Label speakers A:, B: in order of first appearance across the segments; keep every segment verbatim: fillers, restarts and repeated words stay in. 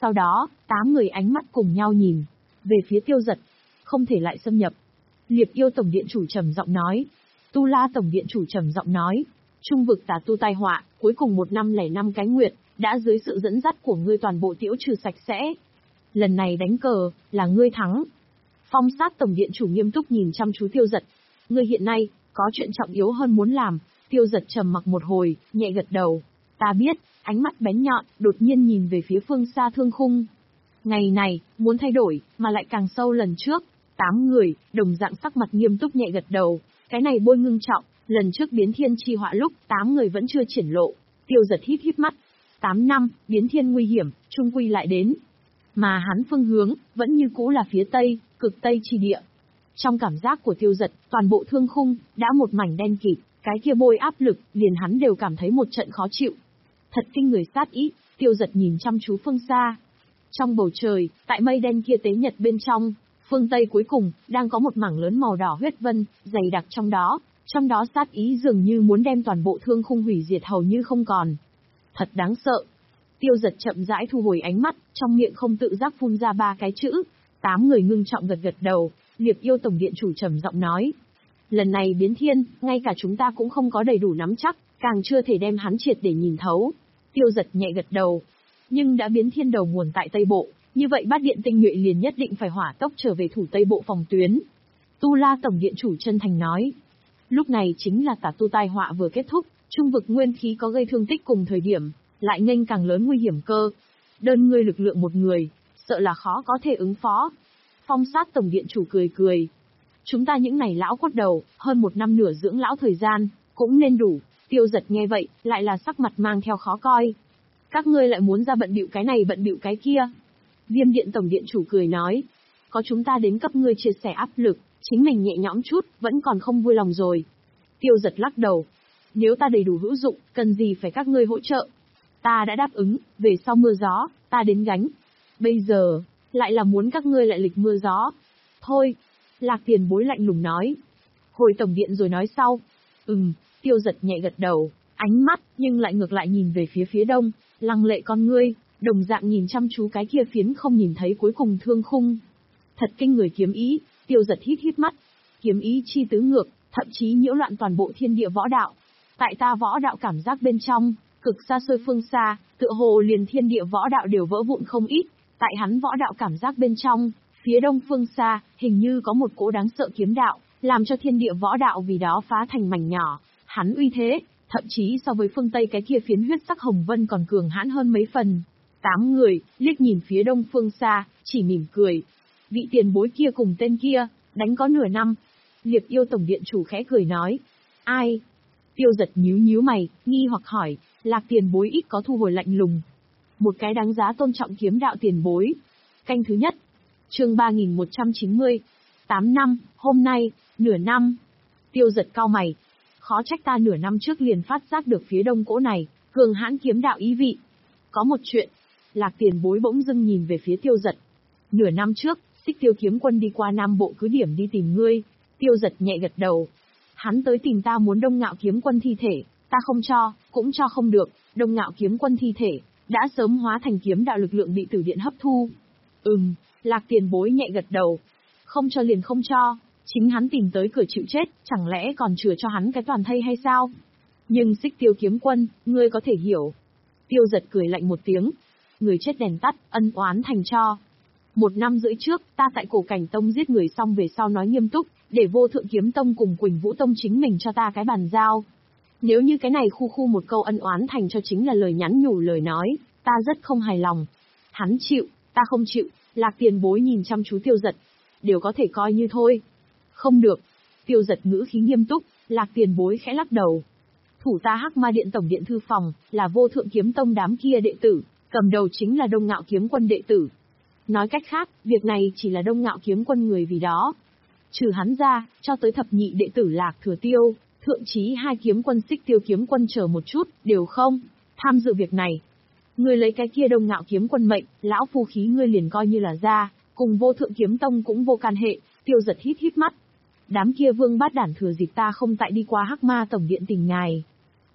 A: Sau đó, tám người ánh mắt cùng nhau nhìn về phía Tiêu Dật. Không thể lại xâm nhập. Liệp Yêu Tổng Điện Chủ trầm giọng nói. Tu La Tổng Điện Chủ trầm giọng nói. Trung vực tà tu tai họa, cuối cùng một năm lẻ năm cái nguyệt, đã dưới sự dẫn dắt của ngươi toàn bộ tiễu trừ sạch sẽ. Lần này đánh cờ, là ngươi thắng. Phong Sát Tổng Điện Chủ nghiêm túc nhìn chăm chú Tiêu Dật. Ngươi hiện nay, có chuyện trọng yếu hơn muốn làm. Tiêu Dật trầm mặc một hồi, nhẹ gật đầu. Ta biết, ánh mắt bén nhọn, đột nhiên nhìn về phía phương xa thương khung. Ngày này, muốn thay đổi, mà lại càng sâu lần trước. Tám người, đồng dạng sắc mặt nghiêm túc nhẹ gật đầu. Cái này bôi ngưng trọng, lần trước biến thiên chi họa lúc, tám người vẫn chưa triển lộ. Tiêu Dật híp híp mắt. Tám năm, biến thiên nguy hiểm, trung quy lại đến. Mà hắn phương hướng, vẫn như cũ là phía tây, cực tây chi địa. Trong cảm giác của Tiêu Dật, toàn bộ thương khung, đã một mảnh đen kịt, cái kia bôi áp lực, liền hắn đều cảm thấy một trận khó chịu. Thật kinh người sát ý, Tiêu Dật nhìn chăm chú phương xa. Trong bầu trời, tại mây đen kia tế nhật bên trong, phương tây cuối cùng, đang có một mảng lớn màu đỏ huyết vân, dày đặc trong đó, trong đó sát ý dường như muốn đem toàn bộ thương khung hủy diệt hầu như không còn. Thật đáng sợ. Tiêu Dật chậm rãi thu hồi ánh mắt, trong miệng không tự giác phun ra ba cái chữ. Tám người ngưng trọng gật gật đầu, Liệp Yêu Tổng Điện Chủ trầm giọng nói. Lần này biến thiên, ngay cả chúng ta cũng không có đầy đủ nắm chắc, càng chưa thể đem hắn triệt để nhìn thấu. Tiêu Dật nhẹ gật đầu. Nhưng đã biến thiên đầu nguồn tại Tây Bộ, như vậy bát điện tinh nhuệ liền nhất định phải hỏa tốc trở về thủ Tây Bộ phòng tuyến. Tu La Tổng Điện Chủ chân thành nói. Lúc này chính là tà tu tai họa vừa kết thúc, trung vực nguyên khí có gây thương tích cùng thời điểm, lại nghênh càng lớn nguy hiểm cơ. Đơn ngươi lực lượng một người, sợ là khó có thể ứng phó. Phong Sát Tổng Điện Chủ cười cười. Chúng ta những này lão cốt đầu, hơn một năm nửa dưỡng lão thời gian, cũng nên đủ. Tiêu Dật nghe vậy, lại là sắc mặt mang theo khó coi. Các ngươi lại muốn ra bận bịu cái này bận bịu cái kia. Viêm Điện Tổng Điện Chủ cười nói. Có chúng ta đến cấp ngươi chia sẻ áp lực, chính mình nhẹ nhõm chút, vẫn còn không vui lòng rồi. Tiêu Dật lắc đầu. Nếu ta đầy đủ hữu dụng, cần gì phải các ngươi hỗ trợ. Ta đã đáp ứng, về sau mưa gió, ta đến gánh. Bây giờ, lại là muốn các ngươi lại lịch mưa gió. Thôi, Lạc Tiền Bối lạnh lùng nói. Hồi tổng điện rồi nói sau. Ừm, Tiêu Dật nhẹ gật đầu, ánh mắt, nhưng lại ngược lại nhìn về phía phía đông, lăng lệ con ngươi, đồng dạng nhìn chăm chú cái kia phiến không nhìn thấy cuối cùng thương khung. Thật kinh người kiếm ý, Tiêu Dật hít hít mắt. Kiếm ý chi tứ ngược, thậm chí nhiễu loạn toàn bộ thiên địa võ đạo. Tại ta võ đạo cảm giác bên trong, cực xa xôi phương xa, tựa hồ liền thiên địa võ đạo đều vỡ vụn không ít. Tại hắn võ đạo cảm giác bên trong, phía đông phương xa, hình như có một cỗ đáng sợ kiếm đạo, làm cho thiên địa võ đạo vì đó phá thành mảnh nhỏ. Hắn uy thế, thậm chí so với phương Tây cái kia phiến huyết sắc hồng vân còn cường hãn hơn mấy phần. Tám người, liếc nhìn phía đông phương xa, chỉ mỉm cười. Vị tiền bối kia cùng tên kia, đánh có nửa năm. Liệp Yêu Tổng Điện Chủ khẽ cười nói. Ai? Tiêu Dật nhíu nhíu mày, nghi hoặc hỏi, Lạc tiền bối ít có thu hồi lạnh lùng. Một cái đáng giá tôn trọng kiếm đạo tiền bối. Canh thứ nhất. Chương ba nghìn một trăm chín mươi. Tám năm, hôm nay, nửa năm. Tiêu Dật cau mày. Khó trách ta nửa năm trước liền phát giác được phía đông cỗ này, cường hãn kiếm đạo ý vị. Có một chuyện. Lạc tiền bối bỗng dưng nhìn về phía Tiêu Dật. Nửa năm trước, Xích Tiêu kiếm quân đi qua Nam Bộ cứ điểm đi tìm ngươi. Tiêu Dật nhẹ gật đầu. Hắn tới tìm ta muốn Đông Ngạo kiếm quân thi thể, ta không cho, cũng cho không được. Đông Ngạo kiếm quân thi thể đã sớm hóa thành kiếm đạo lực lượng bị Tử Điện hấp thu. Ừm, Lạc tiền bối nhẹ gật đầu. Không cho liền không cho, chính hắn tìm tới cửa chịu chết, chẳng lẽ còn chừa cho hắn cái toàn thây hay sao? Nhưng Xích Tiêu kiếm quân, ngươi có thể hiểu. Tiêu Dật cười lạnh một tiếng. Người chết đèn tắt, ân oán thành cho. Một năm rưỡi trước, ta tại Cổ Cảnh Tông giết người xong về sau nói nghiêm túc, để Vô Thượng Kiếm Tông cùng Quỳnh Vũ Tông chính mình cho ta cái bàn giao. Nếu như cái này khu khu một câu ân oán thành cho chính là lời nhắn nhủ lời nói, ta rất không hài lòng. Hắn chịu, ta không chịu. Lạc tiền bối nhìn chăm chú Tiêu Dật. Đều có thể coi như thôi. Không được. Tiêu Dật ngữ khí nghiêm túc, Lạc tiền bối khẽ lắc đầu. Thủ ta Hắc Ma Điện Tổng Điện Thư Phòng, là Vô Thượng Kiếm Tông đám kia đệ tử, cầm đầu chính là Đông Ngạo kiếm quân đệ tử. Nói cách khác, việc này chỉ là Đông Ngạo kiếm quân người vì đó. Trừ hắn ra, cho tới thập nhị đệ tử Lạc Thừa Tiêu, thượng chí hai kiếm quân Xích Tiêu kiếm quân chờ một chút, đều không tham dự việc này. Ngươi lấy cái kia Đông Ngạo kiếm quân mệnh, lão phu khí ngươi liền coi như là ra, cùng Vô Thượng Kiếm Tông cũng vô can hệ. Tiêu Dật hít hít mắt. Đám kia vương bát đản thừa dịp ta không tại đi qua Hắc Ma Tổng Điện tìm ngài.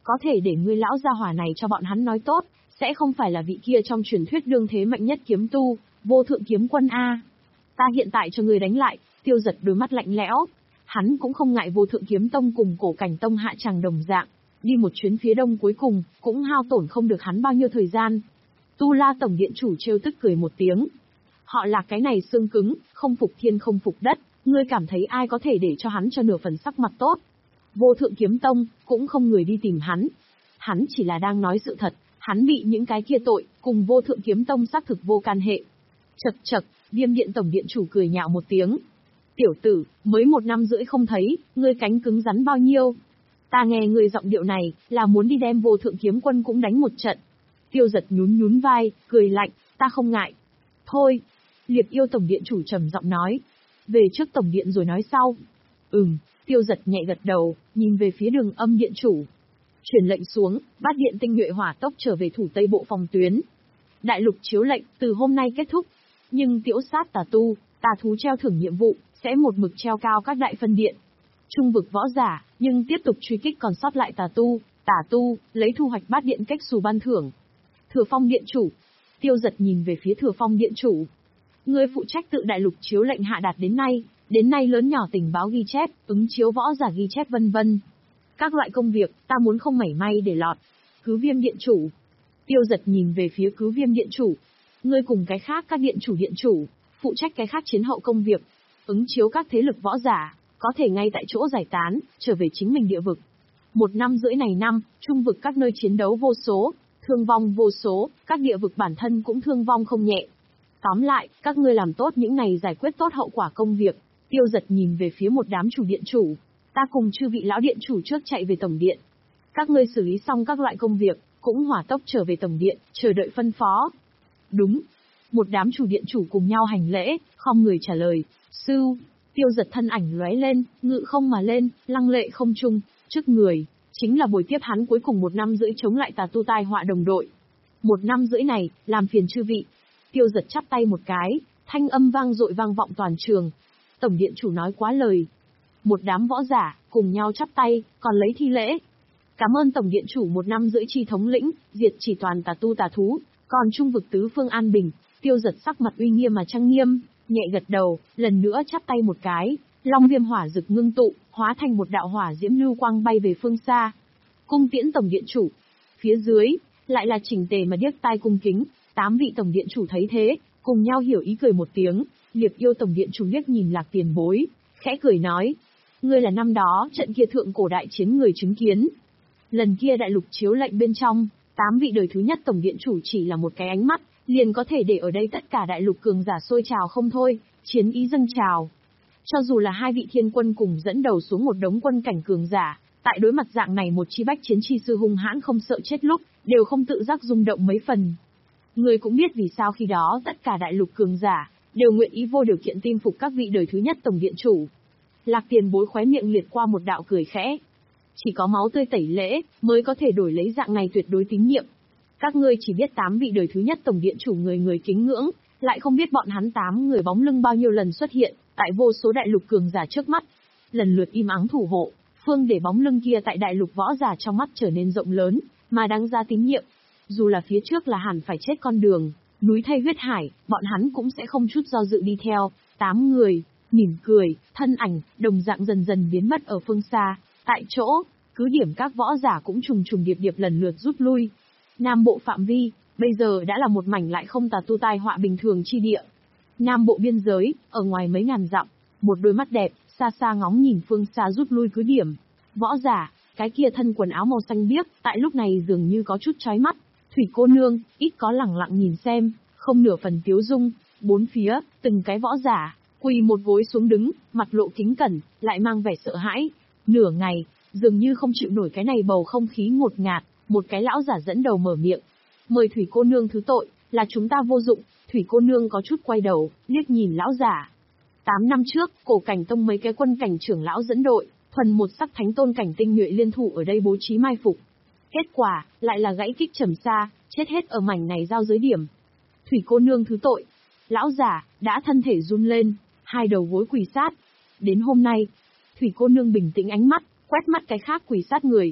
A: có thể để ngươi lão gia hỏa này cho bọn hắn nói tốt, sẽ không phải là vị kia trong truyền thuyết đương thế mạnh nhất kiếm tu, vô thượng kiếm quân A. Ta hiện tại cho ngươi đánh lại, Tiêu Giật đôi mắt lạnh lẽo. Hắn cũng không ngại vô thượng kiếm tông cùng cổ cảnh tông hạ tràng đồng dạng, đi một chuyến phía đông cuối cùng, cũng hao tổn không được hắn bao nhiêu thời gian. Tu La tổng điện chủ trêu tức cười một tiếng. Họ là cái này xương cứng, không phục thiên không phục đất, ngươi cảm thấy ai có thể để cho hắn cho nửa phần sắc mặt tốt. Vô thượng kiếm tông, cũng không người đi tìm hắn. Hắn chỉ là đang nói sự thật, hắn bị những cái kia tội, cùng vô thượng kiếm tông xác thực vô can hệ. Chật chật, Viêm điện tổng điện chủ cười nhạo một tiếng. Tiểu tử, mới một năm rưỡi không thấy, ngươi cánh cứng rắn bao nhiêu. Ta nghe ngươi giọng điệu này, là muốn đi đem vô thượng kiếm quân cũng đánh một trận. Tiêu Giật nhún nhún vai, cười lạnh, ta không ngại. Thôi, Liệp Yêu tổng điện chủ trầm giọng nói. Về trước tổng điện rồi nói sau. Ừm, Tiêu Giật nhẹ gật đầu, nhìn về phía Đường Âm điện chủ. Truyền lệnh xuống, Bát điện tinh nhuệ hỏa tốc trở về thủ tây bộ phòng tuyến. Đại lục chiếu lệnh, từ hôm nay kết thúc. Nhưng tiễu sát tà tu, tà thú treo thưởng nhiệm vụ, sẽ một mực treo cao các đại phân điện. Trung vực võ giả, nhưng tiếp tục truy kích còn sót lại tà tu, tà tu, lấy thu hoạch bát điện cách xù ban thưởng. Thừa Phong điện chủ. Tiêu Giật nhìn về phía Thừa Phong điện chủ. Người phụ trách tự đại lục chiếu lệnh hạ đạt đến nay, đến nay lớn nhỏ tình báo ghi chép, ứng chiếu võ giả ghi chép vân vân. Các loại công việc, ta muốn không mảy may để lọt. Cứ Viêm điện chủ. Tiêu Giật nhìn về phía Cứ Viêm điện chủ. Ngươi cùng cái khác các điện chủ điện chủ, phụ trách cái khác chiến hậu công việc, ứng chiếu các thế lực võ giả, có thể ngay tại chỗ giải tán, trở về chính mình địa vực. Một năm rưỡi này năm, trung vực các nơi chiến đấu vô số, thương vong vô số, các địa vực bản thân cũng thương vong không nhẹ. Tóm lại, các ngươi làm tốt những này giải quyết tốt hậu quả công việc. Tiêu Giật nhìn về phía một đám chủ điện chủ. Ta cùng chư vị lão điện chủ trước chạy về tổng điện. Các ngươi xử lý xong các loại công việc, cũng hỏa tốc trở về tổng điện, chờ đợi phân phó. Đúng. Một đám chủ điện chủ cùng nhau hành lễ, không người trả lời. Sưu. Tiêu Giật thân ảnh lóe lên, ngự không mà lên, lăng lệ không trung, trước người, chính là buổi tiếp hắn cuối cùng một năm rưỡi chống lại tà tu tai họa đồng đội. Một năm rưỡi này, làm phiền chư vị. Tiêu Giật chắp tay một cái, thanh âm vang dội vang vọng toàn trường. Tổng điện chủ nói quá lời. Một đám võ giả, cùng nhau chắp tay, còn lấy thi lễ. Cảm ơn tổng điện chủ một năm rưỡi chi thống lĩnh, diệt chỉ toàn tà tu tà thú, còn trung vực tứ phương an bình. Tiêu Giật sắc mặt uy nghiêm mà trang nghiêm, nhẹ gật đầu, lần nữa chắp tay một cái, long viêm hỏa rực ngưng tụ, hóa thành một đạo hỏa diễm lưu quang bay về phương xa. Cung tiễn tổng điện chủ. Phía dưới, lại là chỉnh tề mà điếc tai cung kính, tám vị tổng điện chủ thấy thế, cùng nhau hiểu ý cười một tiếng. Liệp Yêu tổng điện chủ liếc nhìn Lạc Tiền Bối, khẽ cười nói: Ngươi là năm đó trận kia thượng cổ đại chiến người chứng kiến. Lần kia đại lục chiếu lệnh bên trong, tám vị đời thứ nhất tổng điện chủ chỉ là một cái ánh mắt, liền có thể để ở đây tất cả đại lục cường giả sôi trào không thôi, chiến ý dâng trào. Cho dù là hai vị thiên quân cùng dẫn đầu xuống một đống quân cảnh cường giả, tại đối mặt dạng này một chi bách chiến chi sư hung hãn không sợ chết lúc, đều không tự giác rung động mấy phần. Người cũng biết vì sao khi đó tất cả đại lục cường giả đều nguyện ý vô điều kiện tin phục các vị đời thứ nhất tổng điện chủ. Lạc Tiền Bối khóe miệng liệt qua một đạo cười khẽ. Chỉ có máu tươi tẩy lễ mới có thể đổi lấy dạng này tuyệt đối tín nhiệm. Các ngươi chỉ biết tám vị đời thứ nhất tổng điện chủ người người kính ngưỡng, lại không biết bọn hắn tám người bóng lưng bao nhiêu lần xuất hiện tại vô số đại lục cường giả trước mắt, lần lượt im ắng thủ hộ, phương để bóng lưng kia tại đại lục võ giả trong mắt trở nên rộng lớn, mà đáng ra tín nhiệm. Dù là phía trước là hẳn phải chết con đường, núi thay huyết hải, bọn hắn cũng sẽ không chút do dự đi theo. Tám người, mỉm cười, thân ảnh, đồng dạng dần dần biến mất ở phương xa, tại chỗ, cứ điểm các võ giả cũng trùng trùng điệp điệp lần lượt rút lui. Nam bộ phạm vi, bây giờ đã là một mảnh lại không tà tu tai họa bình thường chi địa. Nam bộ biên giới, ở ngoài mấy ngàn dặm, một đôi mắt đẹp, xa xa ngóng nhìn phương xa rút lui cứ điểm. Võ giả, cái kia thân quần áo màu xanh biếc, tại lúc này dường như có chút chói mắt. Thủy cô nương, ít có lẳng lặng nhìn xem, không nửa phần tiếu dung. Bốn phía, từng cái võ giả, quỳ một gối xuống đứng, mặt lộ kính cẩn, lại mang vẻ sợ hãi. Nửa ngày, dường như không chịu nổi cái này bầu không khí ngột ngạt, một cái lão giả dẫn đầu mở miệng. Mời Thủy cô nương thứ tội, là chúng ta vô dụng. Thủy cô nương có chút quay đầu, liếc nhìn lão giả. Tám năm trước, cổ cảnh tông mấy cái quân cảnh trưởng lão dẫn đội, thuần một sắc thánh tôn cảnh tinh nhuệ liên thủ ở đây bố trí mai phục. Kết quả, lại là gãy kích trầm xa, chết hết ở mảnh này giao giới điểm. Thủy cô nương thứ tội. Lão giả, đã thân thể run lên, hai đầu gối quỳ sát. Đến hôm nay, Thủy cô nương bình tĩnh ánh mắt, quét mắt cái khác quỳ sát người.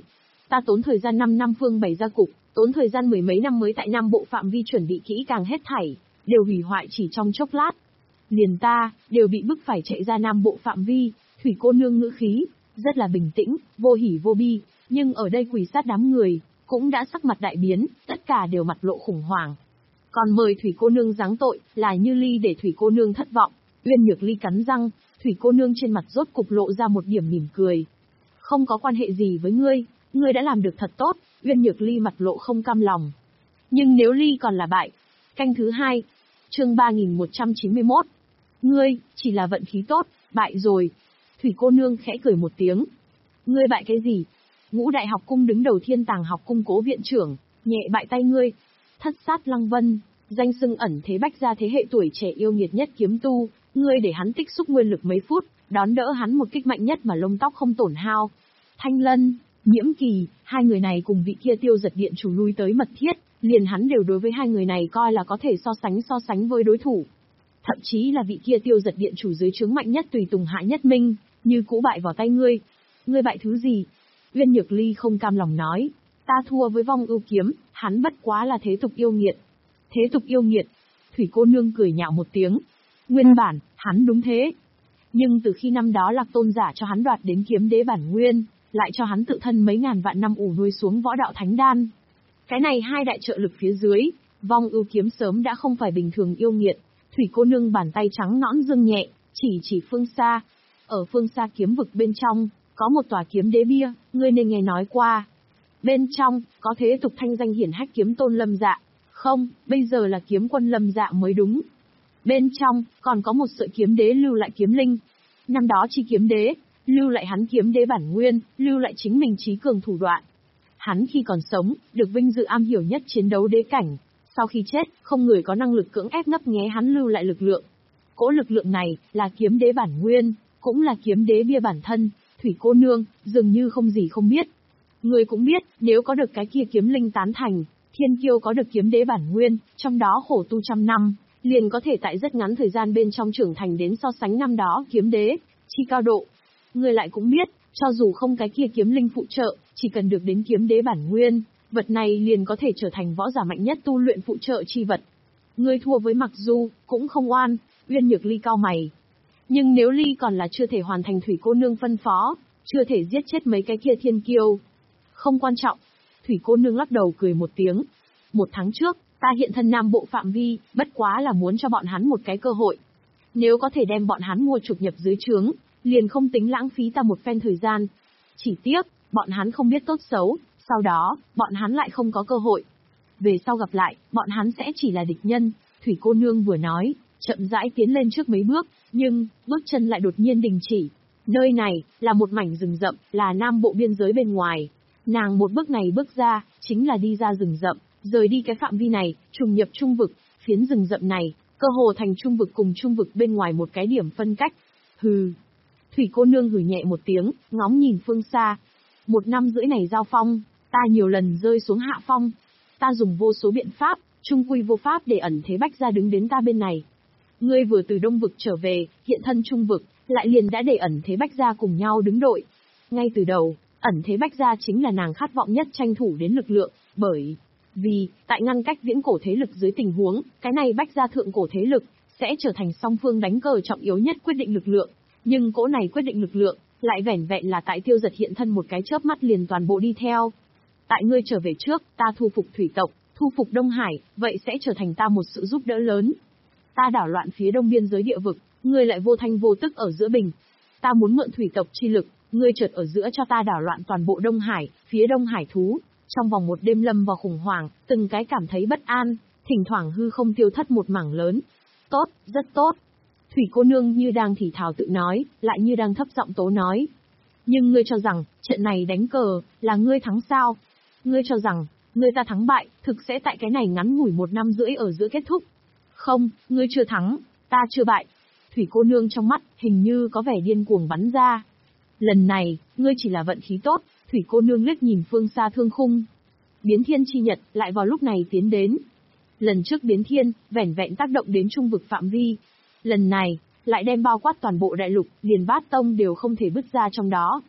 A: Ta tốn thời gian năm năm phương bày ra cục, tốn thời gian mười mấy năm mới tại Nam Bộ phạm vi chuẩn bị kỹ càng hết thảy, đều hủy hoại chỉ trong chốc lát. Liền ta, đều bị bức phải chạy ra Nam Bộ phạm vi. Thủy cô nương ngữ khí, rất là bình tĩnh, vô hỉ vô bi, nhưng ở đây quỳ sát đám người, cũng đã sắc mặt đại biến, tất cả đều mặt lộ khủng hoảng. Còn mời Thủy cô nương giáng tội, là Như Ly để Thủy cô nương thất vọng. Uyên Nhược Ly cắn răng, Thủy cô nương trên mặt rốt cục lộ ra một điểm mỉm cười. Không có quan hệ gì với ngươi, ngươi đã làm được thật tốt. Uyên Nhược Ly mặt lộ không cam lòng. Nhưng nếu Ly còn là bại. Canh thứ hai, chương ba nghìn một trăm chín mươi mốt. Ngươi, chỉ là vận khí tốt, bại rồi. Thủy cô nương khẽ cười một tiếng. Ngươi bại cái gì? Ngũ Đại học cung đứng đầu Thiên Tàng học cung Cố viện trưởng, nhẹ bại tay ngươi. Thất sát Lăng Vân, danh xưng ẩn thế bách gia thế hệ tuổi trẻ yêu nghiệt nhất kiếm tu, ngươi để hắn tích xúc nguyên lực mấy phút, đón đỡ hắn một kích mạnh nhất mà lông tóc không tổn hao. Thanh Lân, Nhiễm Kỳ, hai người này cùng vị kia Tiêu Giật điện chủ lui tới mật thiết, liền hắn đều đối với hai người này coi là có thể so sánh so sánh với đối thủ. Thậm chí là vị kia Tiêu Giật điện chủ dưới trướng mạnh nhất tùy tùng Hạ Nhất Minh, như cũ bại vào tay ngươi. Ngươi bại thứ gì? Uyên Nhược Ly không cam lòng nói, ta thua với Vong Ưu Kiếm, hắn bất quá là thế tục yêu nghiệt. Thế tục yêu nghiệt? Thủy cô nương cười nhạo một tiếng. Nguyên bản, hắn đúng thế. Nhưng từ khi năm đó Lạc Tôn giả cho hắn đoạt đến kiếm đế bản nguyên, lại cho hắn tự thân mấy ngàn vạn năm ủ nuôi xuống võ đạo thánh đan. Cái này hai đại trợ lực phía dưới, Vong Ưu Kiếm sớm đã không phải bình thường yêu nghiệt. Thủy cô nương bàn tay trắng nõn dương nhẹ, chỉ chỉ phương xa. Ở phương xa kiếm vực bên trong, có một tòa kiếm đế bia, ngươi nên nghe nói qua. Bên trong, có thế tục thanh danh hiển hách kiếm tôn Lâm Dạ. Không, bây giờ là kiếm quân Lâm Dạ mới đúng. Bên trong, còn có một sợi kiếm đế lưu lại kiếm linh. Năm đó chi kiếm đế, lưu lại hắn kiếm đế bản nguyên, lưu lại chính mình trí cường thủ đoạn. Hắn khi còn sống, được vinh dự am hiểu nhất chiến đấu đế cảnh. Sau khi chết, không người có năng lực cưỡng ép ngấp nghé hắn lưu lại lực lượng. Cỗ lực lượng này, là kiếm đế bản nguyên, cũng là kiếm đế bia bản thân. Thủy cô nương, dường như không gì không biết. Người cũng biết, nếu có được cái kia kiếm linh tán thành, thiên kiêu có được kiếm đế bản nguyên, trong đó khổ tu trăm năm, liền có thể tại rất ngắn thời gian bên trong trưởng thành đến so sánh năm đó kiếm đế, chi cao độ. Người lại cũng biết, cho dù không cái kia kiếm linh phụ trợ, chỉ cần được đến kiếm đế bản nguyên, vật này liền có thể trở thành võ giả mạnh nhất tu luyện phụ trợ chi vật. Ngươi thua với Mặc Du, cũng không oan. Uyên Nhược Ly cau mày. Nhưng nếu Ly còn là chưa thể hoàn thành Thủy cô nương phân phó, chưa thể giết chết mấy cái kia thiên kiêu. Không quan trọng. Thủy cô nương lắc đầu cười một tiếng. Một tháng trước, ta hiện thân Nam Bộ phạm vi, bất quá là muốn cho bọn hắn một cái cơ hội. Nếu có thể đem bọn hắn mua chuộc nhập dưới trướng, liền không tính lãng phí ta một phen thời gian. Chỉ tiếc, bọn hắn không biết tốt xấu, sau đó, bọn hắn lại không có cơ hội. Về sau gặp lại, bọn hắn sẽ chỉ là địch nhân. Thủy cô nương vừa nói, chậm rãi tiến lên trước mấy bước, nhưng, bước chân lại đột nhiên đình chỉ. Nơi này, là một mảnh rừng rậm, là Nam Bộ biên giới bên ngoài. Nàng một bước này bước ra, chính là đi ra rừng rậm, rời đi cái phạm vi này, trùng nhập trung vực, phiến rừng rậm này, cơ hồ thành trung vực cùng trung vực bên ngoài một cái điểm phân cách. Hừ. Thủy cô nương hừ nhẹ một tiếng, ngóng nhìn phương xa. Một năm rưỡi này giao phong, ta nhiều lần rơi xuống hạ phong. Ta dùng vô số biện pháp, trung quy vô pháp để ẩn thế bách gia đứng đến ta bên này. Ngươi vừa từ đông vực trở về, hiện thân trung vực, lại liền đã để ẩn thế bách gia cùng nhau đứng đội. Ngay từ đầu, ẩn thế bách gia chính là nàng khát vọng nhất tranh thủ đến lực lượng, bởi vì, tại ngăn cách viễn cổ thế lực dưới tình huống, cái này bách gia thượng cổ thế lực, sẽ trở thành song phương đánh cờ trọng yếu nhất quyết định lực lượng. Nhưng cỗ này quyết định lực lượng, lại vẻn vẹn là tại Tiêu Giật hiện thân một cái chớp mắt liền toàn bộ đi theo. Tại ngươi trở về trước, ta thu phục thủy tộc, thu phục Đông Hải, vậy sẽ trở thành ta một sự giúp đỡ lớn. Ta đảo loạn phía đông biên giới địa vực, ngươi lại vô thanh vô tức ở giữa bình. Ta muốn mượn thủy tộc chi lực, ngươi chợt ở giữa cho ta đảo loạn toàn bộ Đông Hải, phía Đông Hải thú. Trong vòng một đêm lâm vào khủng hoảng, từng cái cảm thấy bất an, thỉnh thoảng hư không tiêu thất một mảng lớn. Tốt, rất tốt. Thủy cô nương như đang thì thào tự nói, lại như đang thấp giọng tố nói. Nhưng ngươi cho rằng, trận này đánh cờ, là ngươi thắng sao? Ngươi cho rằng, ngươi ta thắng bại, thực sẽ tại cái này ngắn ngủi một năm rưỡi ở giữa kết thúc. Không, ngươi chưa thắng, ta chưa bại. Thủy cô nương trong mắt, hình như có vẻ điên cuồng bắn ra. Lần này, ngươi chỉ là vận khí tốt. Thủy cô nương liếc nhìn phương xa thương khung. Biến thiên chi nhật, lại vào lúc này tiến đến. Lần trước biến thiên, vẻn vẹn tác động đến trung vực phạm vi. Lần này, lại đem bao quát toàn bộ đại lục, liền bát tông đều không thể bứt ra trong đó.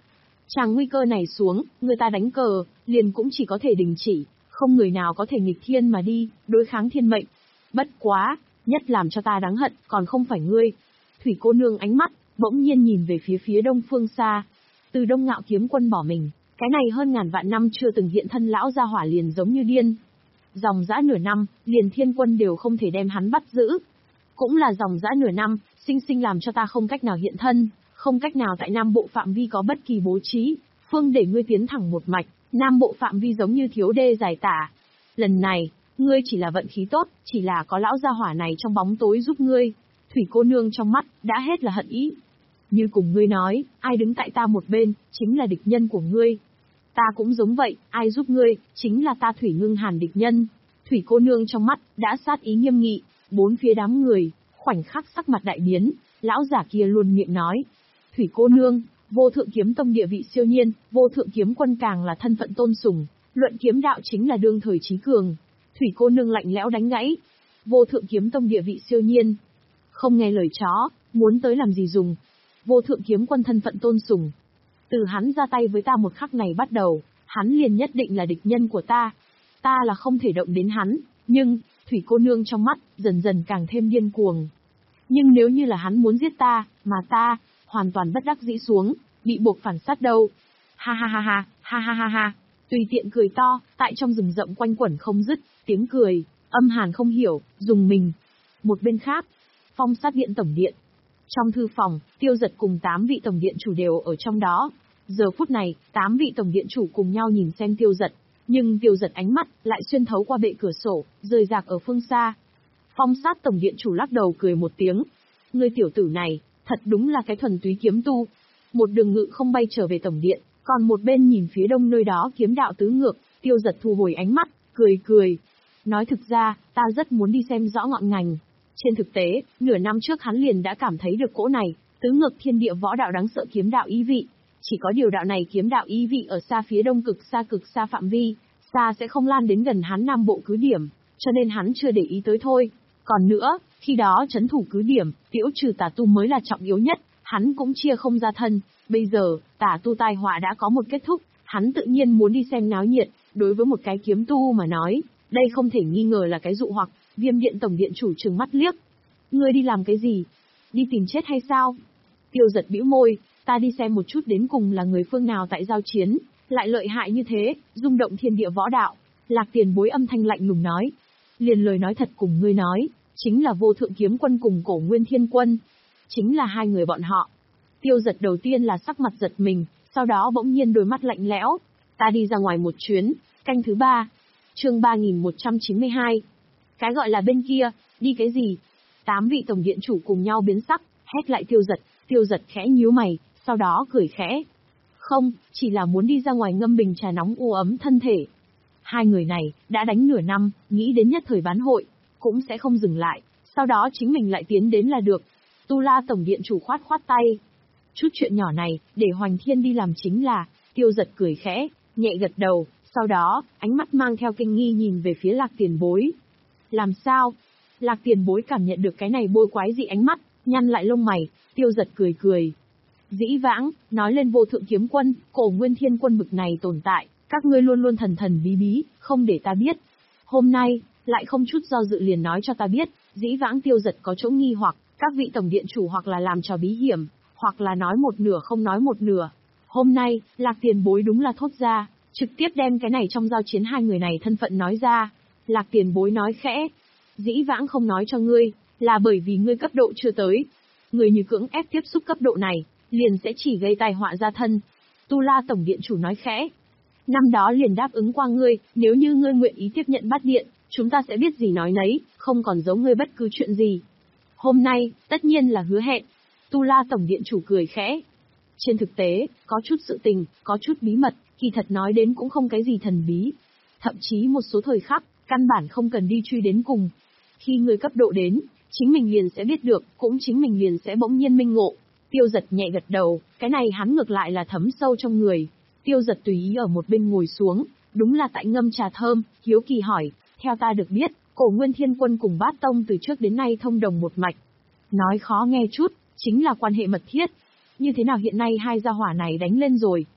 A: Chàng nguy cơ này xuống, người ta đánh cờ, liền cũng chỉ có thể đình chỉ, không người nào có thể nghịch thiên mà đi, đối kháng thiên mệnh. Bất quá, nhất làm cho ta đáng hận, còn không phải ngươi. Thủy cô nương ánh mắt, bỗng nhiên nhìn về phía phía đông phương xa. Từ Đông Ngạo kiếm quân bỏ mình, cái này hơn ngàn vạn năm chưa từng hiện thân lão gia hỏa liền giống như điên. Dòng dã nửa năm, liền thiên quân đều không thể đem hắn bắt giữ. Cũng là dòng dã nửa năm, sinh sinh làm cho ta không cách nào hiện thân, không cách nào tại Nam Bộ phạm vi có bất kỳ bố trí, phương để ngươi tiến thẳng một mạch, Nam Bộ phạm vi giống như thiếu đê giải tả. Lần này, ngươi chỉ là vận khí tốt, chỉ là có lão gia hỏa này trong bóng tối giúp ngươi. Thủy cô nương trong mắt, đã hết là hận ý. Như cùng ngươi nói, ai đứng tại ta một bên, chính là địch nhân của ngươi. Ta cũng giống vậy, ai giúp ngươi, chính là ta Thủy Ngưng Hàn địch nhân. Thủy cô nương trong mắt, đã sát ý nghiêm nghị, bốn phía đám người, khoảnh khắc sắc mặt đại biến, lão giả kia luôn miệng nói. Thủy cô nương, vô thượng kiếm tông địa vị siêu nhiên, vô thượng kiếm quân càng là thân phận tôn sùng, luận kiếm đạo chính là đương thời trí cường. Thủy cô nương lạnh lẽo đánh gãy. Vô thượng kiếm tông địa vị siêu nhiên. Không nghe lời chó, muốn tới làm gì dùng. Vô thượng kiếm quân thân phận tôn sùng. Từ hắn ra tay với ta một khắc này bắt đầu, hắn liền nhất định là địch nhân của ta. Ta là không thể động đến hắn, nhưng, Thủy cô nương trong mắt, dần dần càng thêm điên cuồng. Nhưng nếu như là hắn muốn giết ta, mà ta, hoàn toàn bất đắc dĩ xuống, bị buộc phản sát đâu. Ha ha ha ha, ha ha ha ha, tùy tiện cười to, tại trong rừng rậm quanh quẩn không dứt, tiếng cười, âm hàn không hiểu, dùng mình. Một bên khác, Phong Sát Điện tổng điện. Trong thư phòng, Tiêu Dật cùng tám vị tổng điện chủ đều ở trong đó. Giờ phút này, tám vị tổng điện chủ cùng nhau nhìn xem Tiêu Dật, nhưng Tiêu Dật ánh mắt lại xuyên thấu qua bệ cửa sổ, rời rạc ở phương xa. Phong Sát tổng điện chủ lắc đầu cười một tiếng. Ngươi tiểu tử này, thật đúng là cái thuần túy kiếm tu. Một đường ngự không bay trở về tổng điện, còn một bên nhìn phía đông nơi đó kiếm đạo tứ ngược, Tiêu Dật thu hồi ánh mắt, cười cười. Nói thực ra, ta rất muốn đi xem rõ ngọn ngành. Trên thực tế, nửa năm trước hắn liền đã cảm thấy được cỗ này, tứ ngược thiên địa võ đạo đáng sợ kiếm đạo ý vị. Chỉ có điều đạo này kiếm đạo ý vị ở xa phía đông cực xa cực xa phạm vi, xa sẽ không lan đến gần hắn Nam Bộ cứ điểm, cho nên hắn chưa để ý tới thôi. Còn nữa, khi đó trấn thủ cứ điểm, tiễu trừ tà tu mới là trọng yếu nhất, hắn cũng chia không ra thân. Bây giờ, tà tu tai họa đã có một kết thúc, hắn tự nhiên muốn đi xem náo nhiệt. Đối với một cái kiếm tu mà nói, đây không thể nghi ngờ là cái dụ hoặc. Viêm điện tổng điện chủ trừng mắt liếc. Ngươi đi làm cái gì? Đi tìm chết hay sao? Tiêu Dật bĩu môi, ta đi xem một chút đến cùng là người phương nào tại giao chiến, lại lợi hại như thế, rung động thiên địa võ đạo. Lạc Tiền Bối âm thanh lạnh lùng nói. Liền lời nói thật cùng ngươi nói, chính là vô thượng kiếm quân cùng cổ nguyên thiên quân. Chính là hai người bọn họ. Tiêu Dật đầu tiên là sắc mặt giật mình, sau đó bỗng nhiên đôi mắt lạnh lẽo. Ta đi ra ngoài một chuyến, canh thứ ba. Chương ba nghìn một trăm chín mươi hai. Cái gọi là bên kia, đi cái gì? Tám vị tổng điện chủ cùng nhau biến sắc, hét lại Tiêu Dật. Tiêu Dật khẽ nhíu mày, sau đó cười khẽ. Không, chỉ là muốn đi ra ngoài ngâm bình trà nóng u ấm thân thể. Hai người này, đã đánh nửa năm, nghĩ đến nhất thời bán hội, cũng sẽ không dừng lại, sau đó chính mình lại tiến đến là được. Tu La tổng điện chủ khoát khoát tay. Chút chuyện nhỏ này, để Hoành Thiên đi làm chính là. Tiêu Dật cười khẽ, nhẹ gật đầu, sau đó, ánh mắt mang theo kinh nghi nhìn về phía Lạc Tiền Bối. Làm sao? Lạc Tiền Bối cảm nhận được cái này bôi quái dị ánh mắt, nhăn lại lông mày. Tiêu Dật cười cười. Dĩ vãng, nói lên vô thượng kiếm quân, cổ nguyên thiên quân bực này tồn tại, các ngươi luôn luôn thần thần bí bí, không để ta biết. Hôm nay, lại không chút do dự liền nói cho ta biết, dĩ vãng Tiêu Dật có chỗ nghi hoặc, các vị tổng điện chủ hoặc là làm trò bí hiểm, hoặc là nói một nửa không nói một nửa. Hôm nay, Lạc Tiền Bối đúng là thốt ra, trực tiếp đem cái này trong giao chiến hai người này thân phận nói ra. Lạc Tiền Bối nói khẽ, dĩ vãng không nói cho ngươi, là bởi vì ngươi cấp độ chưa tới. Người như cưỡng ép tiếp xúc cấp độ này, liền sẽ chỉ gây tai họa ra thân. Tu La tổng điện chủ nói khẽ, năm đó liền đáp ứng qua ngươi, nếu như ngươi nguyện ý tiếp nhận bát điện, chúng ta sẽ biết gì nói nấy, không còn giấu ngươi bất cứ chuyện gì. Hôm nay, tất nhiên là hứa hẹn. Tu La tổng điện chủ cười khẽ. Trên thực tế, có chút sự tình, có chút bí mật, kỳ thật nói đến cũng không cái gì thần bí. Thậm chí một số thời khắc, căn bản không cần đi truy đến cùng. Khi ngươi cấp độ đến, chính mình liền sẽ biết được, cũng chính mình liền sẽ bỗng nhiên minh ngộ. Tiêu Dật nhẹ gật đầu, cái này hắn ngược lại là thấm sâu trong người. Tiêu Dật tùy ý ở một bên ngồi xuống, đúng là tại ngâm trà thơm, hiếu kỳ hỏi, theo ta được biết, cổ nguyên thiên quân cùng bát tông từ trước đến nay thông đồng một mạch. Nói khó nghe chút, chính là quan hệ mật thiết. Như thế nào hiện nay hai gia hỏa này đánh lên rồi?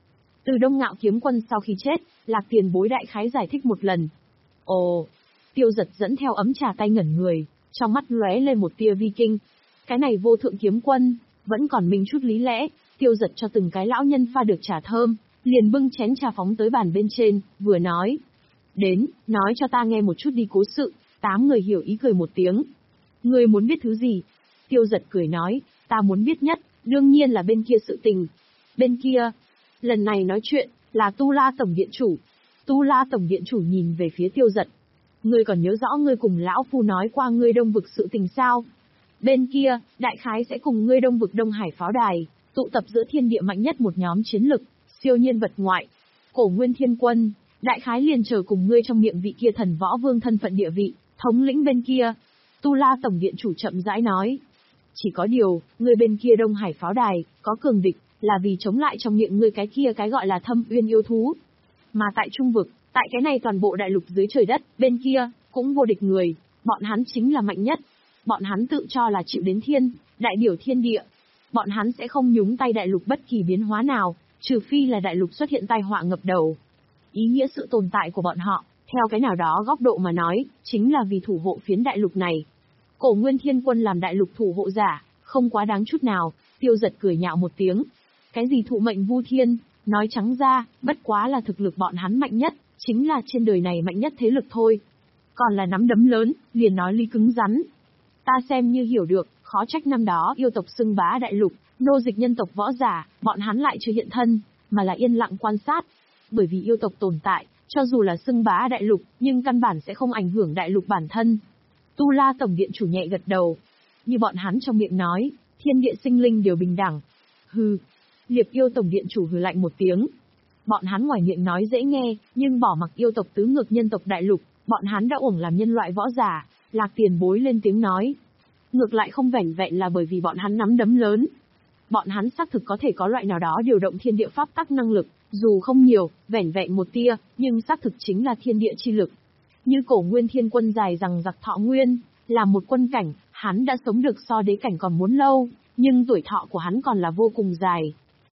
A: Từ Đông Ngạo kiếm quân sau khi chết, Lạc Tiền Bối đại khái giải thích một lần. Ồ, Tiêu Giật dẫn theo ấm trà tay ngẩn người, trong mắt lóe lên một tia vi kinh. Cái này Vô Thượng kiếm quân, vẫn còn minh chút lý lẽ. Tiêu Giật cho từng cái lão nhân pha được trà thơm, liền bưng chén trà phóng tới bàn bên trên, vừa nói. Đến, nói cho ta nghe một chút đi cố sự. Tám người hiểu ý cười một tiếng. Ngươi muốn biết thứ gì? Tiêu Giật cười nói, ta muốn biết nhất, đương nhiên là bên kia sự tình. Bên kia, lần này nói chuyện, là Tu La Tổng Điện Chủ. Tu La Tổng Điện Chủ nhìn về phía Tiêu Giật. Ngươi còn nhớ rõ ngươi cùng lão phu nói qua ngươi Đông Vực sự tình sao? Bên kia, đại khái sẽ cùng ngươi Đông Vực Đông Hải pháo đài, tụ tập giữa thiên địa mạnh nhất một nhóm chiến lực, siêu nhiên vật ngoại. Cổ Nguyên Thiên Quân, đại khái liền chờ cùng ngươi trong miệng vị kia thần võ vương thân phận địa vị, thống lĩnh bên kia. Tu La Tổng Điện Chủ chậm rãi nói. Chỉ có điều, ngươi bên kia Đông Hải pháo đài, có cường địch, là vì chống lại trong miệng ngươi cái kia cái gọi là Thâm Uyên yêu thú. Mà tại Trung Vực, tại cái này toàn bộ đại lục dưới trời đất, bên kia, cũng vô địch người, bọn hắn chính là mạnh nhất. Bọn hắn tự cho là chịu đến thiên, đại biểu thiên địa. Bọn hắn sẽ không nhúng tay đại lục bất kỳ biến hóa nào, trừ phi là đại lục xuất hiện tai họa ngập đầu. Ý nghĩa sự tồn tại của bọn họ, theo cái nào đó góc độ mà nói, chính là vì thủ hộ phiến đại lục này. Cổ Nguyên Thiên Quân làm đại lục thủ hộ giả, không quá đáng chút nào. Tiêu Giật cười nhạo một tiếng. Cái gì thụ mệnh vu thiên, nói trắng ra, bất quá là thực lực bọn hắn mạnh nhất, chính là trên đời này mạnh nhất thế lực thôi. Còn là nắm đấm lớn, liền nói lý cứng rắn. Ta xem như hiểu được, khó trách năm đó yêu tộc xưng bá đại lục, nô dịch nhân tộc võ giả, bọn hắn lại chưa hiện thân, mà là yên lặng quan sát. Bởi vì yêu tộc tồn tại, cho dù là xưng bá đại lục, nhưng căn bản sẽ không ảnh hưởng đại lục bản thân. Tu La Tổng Điện Chủ nhẹ gật đầu. Như bọn hắn trong miệng nói, thiên địa sinh linh đều bình đẳng. Hừ. Liệp Yêu Tổng Điện Chủ hừ lạnh một tiếng. Bọn hắn ngoài miệng nói dễ nghe, nhưng bỏ mặc yêu tộc tứ ngược nhân tộc đại lục, bọn hắn đã uổng làm nhân loại võ giả. Lạc Tiền Bối lên tiếng nói. Ngược lại không vẻn vẹn là bởi vì bọn hắn nắm đấm lớn. Bọn hắn xác thực có thể có loại nào đó điều động thiên địa pháp tắc năng lực, dù không nhiều, vẻn vẹn một tia, nhưng xác thực chính là thiên địa chi lực. Như Cổ Nguyên Thiên Quân dài rằng giặc thọ nguyên, là một quân cảnh, hắn đã sống được so đế cảnh còn muốn lâu, nhưng tuổi thọ của hắn còn là vô cùng dài.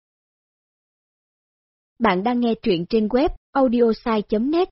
B: Bạn đang nghe truyện trên web audiosai chấm net.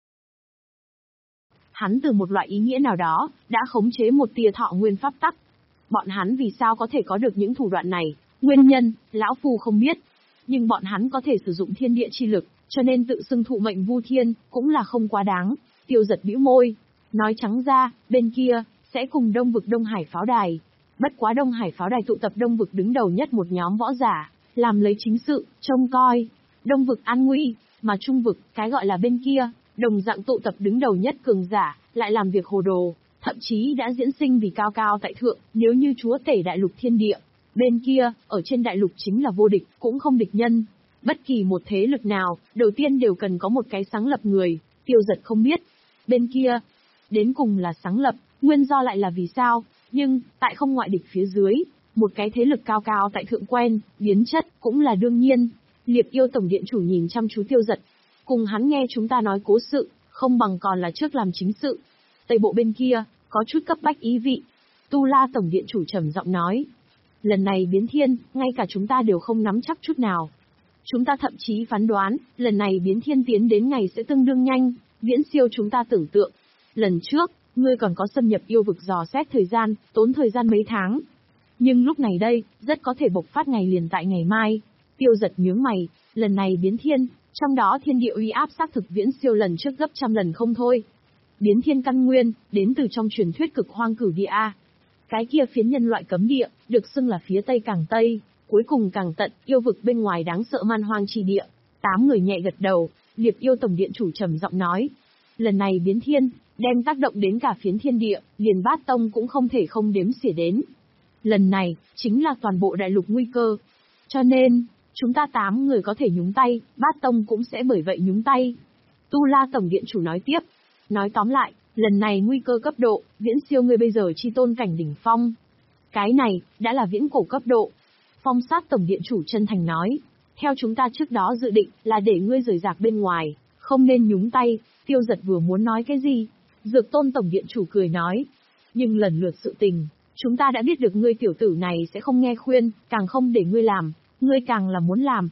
A: Hắn từ một loại ý nghĩa nào đó, đã khống chế một tia thọ nguyên pháp tắc. Bọn hắn vì sao có thể có được những thủ đoạn này, nguyên nhân, lão phu không biết. Nhưng bọn hắn có thể sử dụng thiên địa chi lực, cho nên tự xưng thụ mệnh vu thiên, cũng là không quá đáng. Tiêu Giật bĩu môi, nói trắng ra, bên kia, sẽ cùng Đông Vực Đông Hải pháo đài. Bất quá Đông Hải pháo đài tụ tập Đông Vực đứng đầu nhất một nhóm võ giả, làm lấy chính sự, trông coi. Đông Vực an nguy, mà Trung Vực, cái gọi là bên kia, đồng dạng tụ tập đứng đầu nhất cường giả, lại làm việc hồ đồ, thậm chí đã diễn sinh vì cao cao tại thượng, nếu như chúa tể đại lục thiên địa. Bên kia, ở trên đại lục chính là vô địch, cũng không địch nhân. Bất kỳ một thế lực nào, đầu tiên đều cần có một cái sáng lập người, Tiêu Giật không biết. Bên kia, đến cùng là sáng lập, nguyên do lại là vì sao, nhưng, tại không ngoại địch phía dưới, một cái thế lực cao cao tại thượng quen, biến chất, cũng là đương nhiên. Liệp Yêu Tổng Điện Chủ nhìn chăm chú Tiêu Giật, cùng hắn nghe chúng ta nói cố sự, không bằng còn là trước làm chính sự. Tây bộ bên kia, có chút cấp bách ý vị. Tu La Tổng Điện Chủ trầm giọng nói. Lần này biến thiên, ngay cả chúng ta đều không nắm chắc chút nào. Chúng ta thậm chí phán đoán, lần này biến thiên tiến đến ngày sẽ tương đương nhanh, viễn siêu chúng ta tưởng tượng. Lần trước, ngươi còn có xâm nhập yêu vực dò xét thời gian, tốn thời gian mấy tháng. Nhưng lúc này đây, rất có thể bộc phát ngày liền tại ngày mai. Tiêu Giật nhướng mày, lần này biến thiên, trong đó thiên địa uy áp xác thực viễn siêu lần trước gấp trăm lần không thôi. Biến thiên căn nguyên, đến từ trong truyền thuyết cực hoang cửu địa A. Cái kia phiến nhân loại cấm địa, được xưng là phía tây càng tây, cuối cùng càng tận, yêu vực bên ngoài đáng sợ man hoang chi địa. Tám người nhẹ gật đầu, Liệp Yêu Tổng Điện Chủ trầm giọng nói. Lần này biến thiên, đem tác động đến cả phiến thiên địa, liền Bát Tông cũng không thể không đếm xỉa đến. Lần này, chính là toàn bộ đại lục nguy cơ. Cho nên, chúng ta tám người có thể nhúng tay, Bát Tông cũng sẽ bởi vậy nhúng tay. Tu La Tổng Điện Chủ nói tiếp. Nói tóm lại, lần này nguy cơ cấp độ, viễn siêu người bây giờ chi tôn cảnh đỉnh phong. Cái này, đã là viễn cổ cấp độ. Phong Sát Tổng Điện Chủ chân thành nói. Theo chúng ta trước đó dự định, là để ngươi rời rạc bên ngoài, không nên nhúng tay. Tiêu Giật vừa muốn nói cái gì? Dược Tôn Tổng Điện Chủ cười nói. Nhưng lần lượt sự tình, chúng ta đã biết được ngươi tiểu tử này sẽ không nghe khuyên, càng không để ngươi làm, ngươi càng là muốn làm.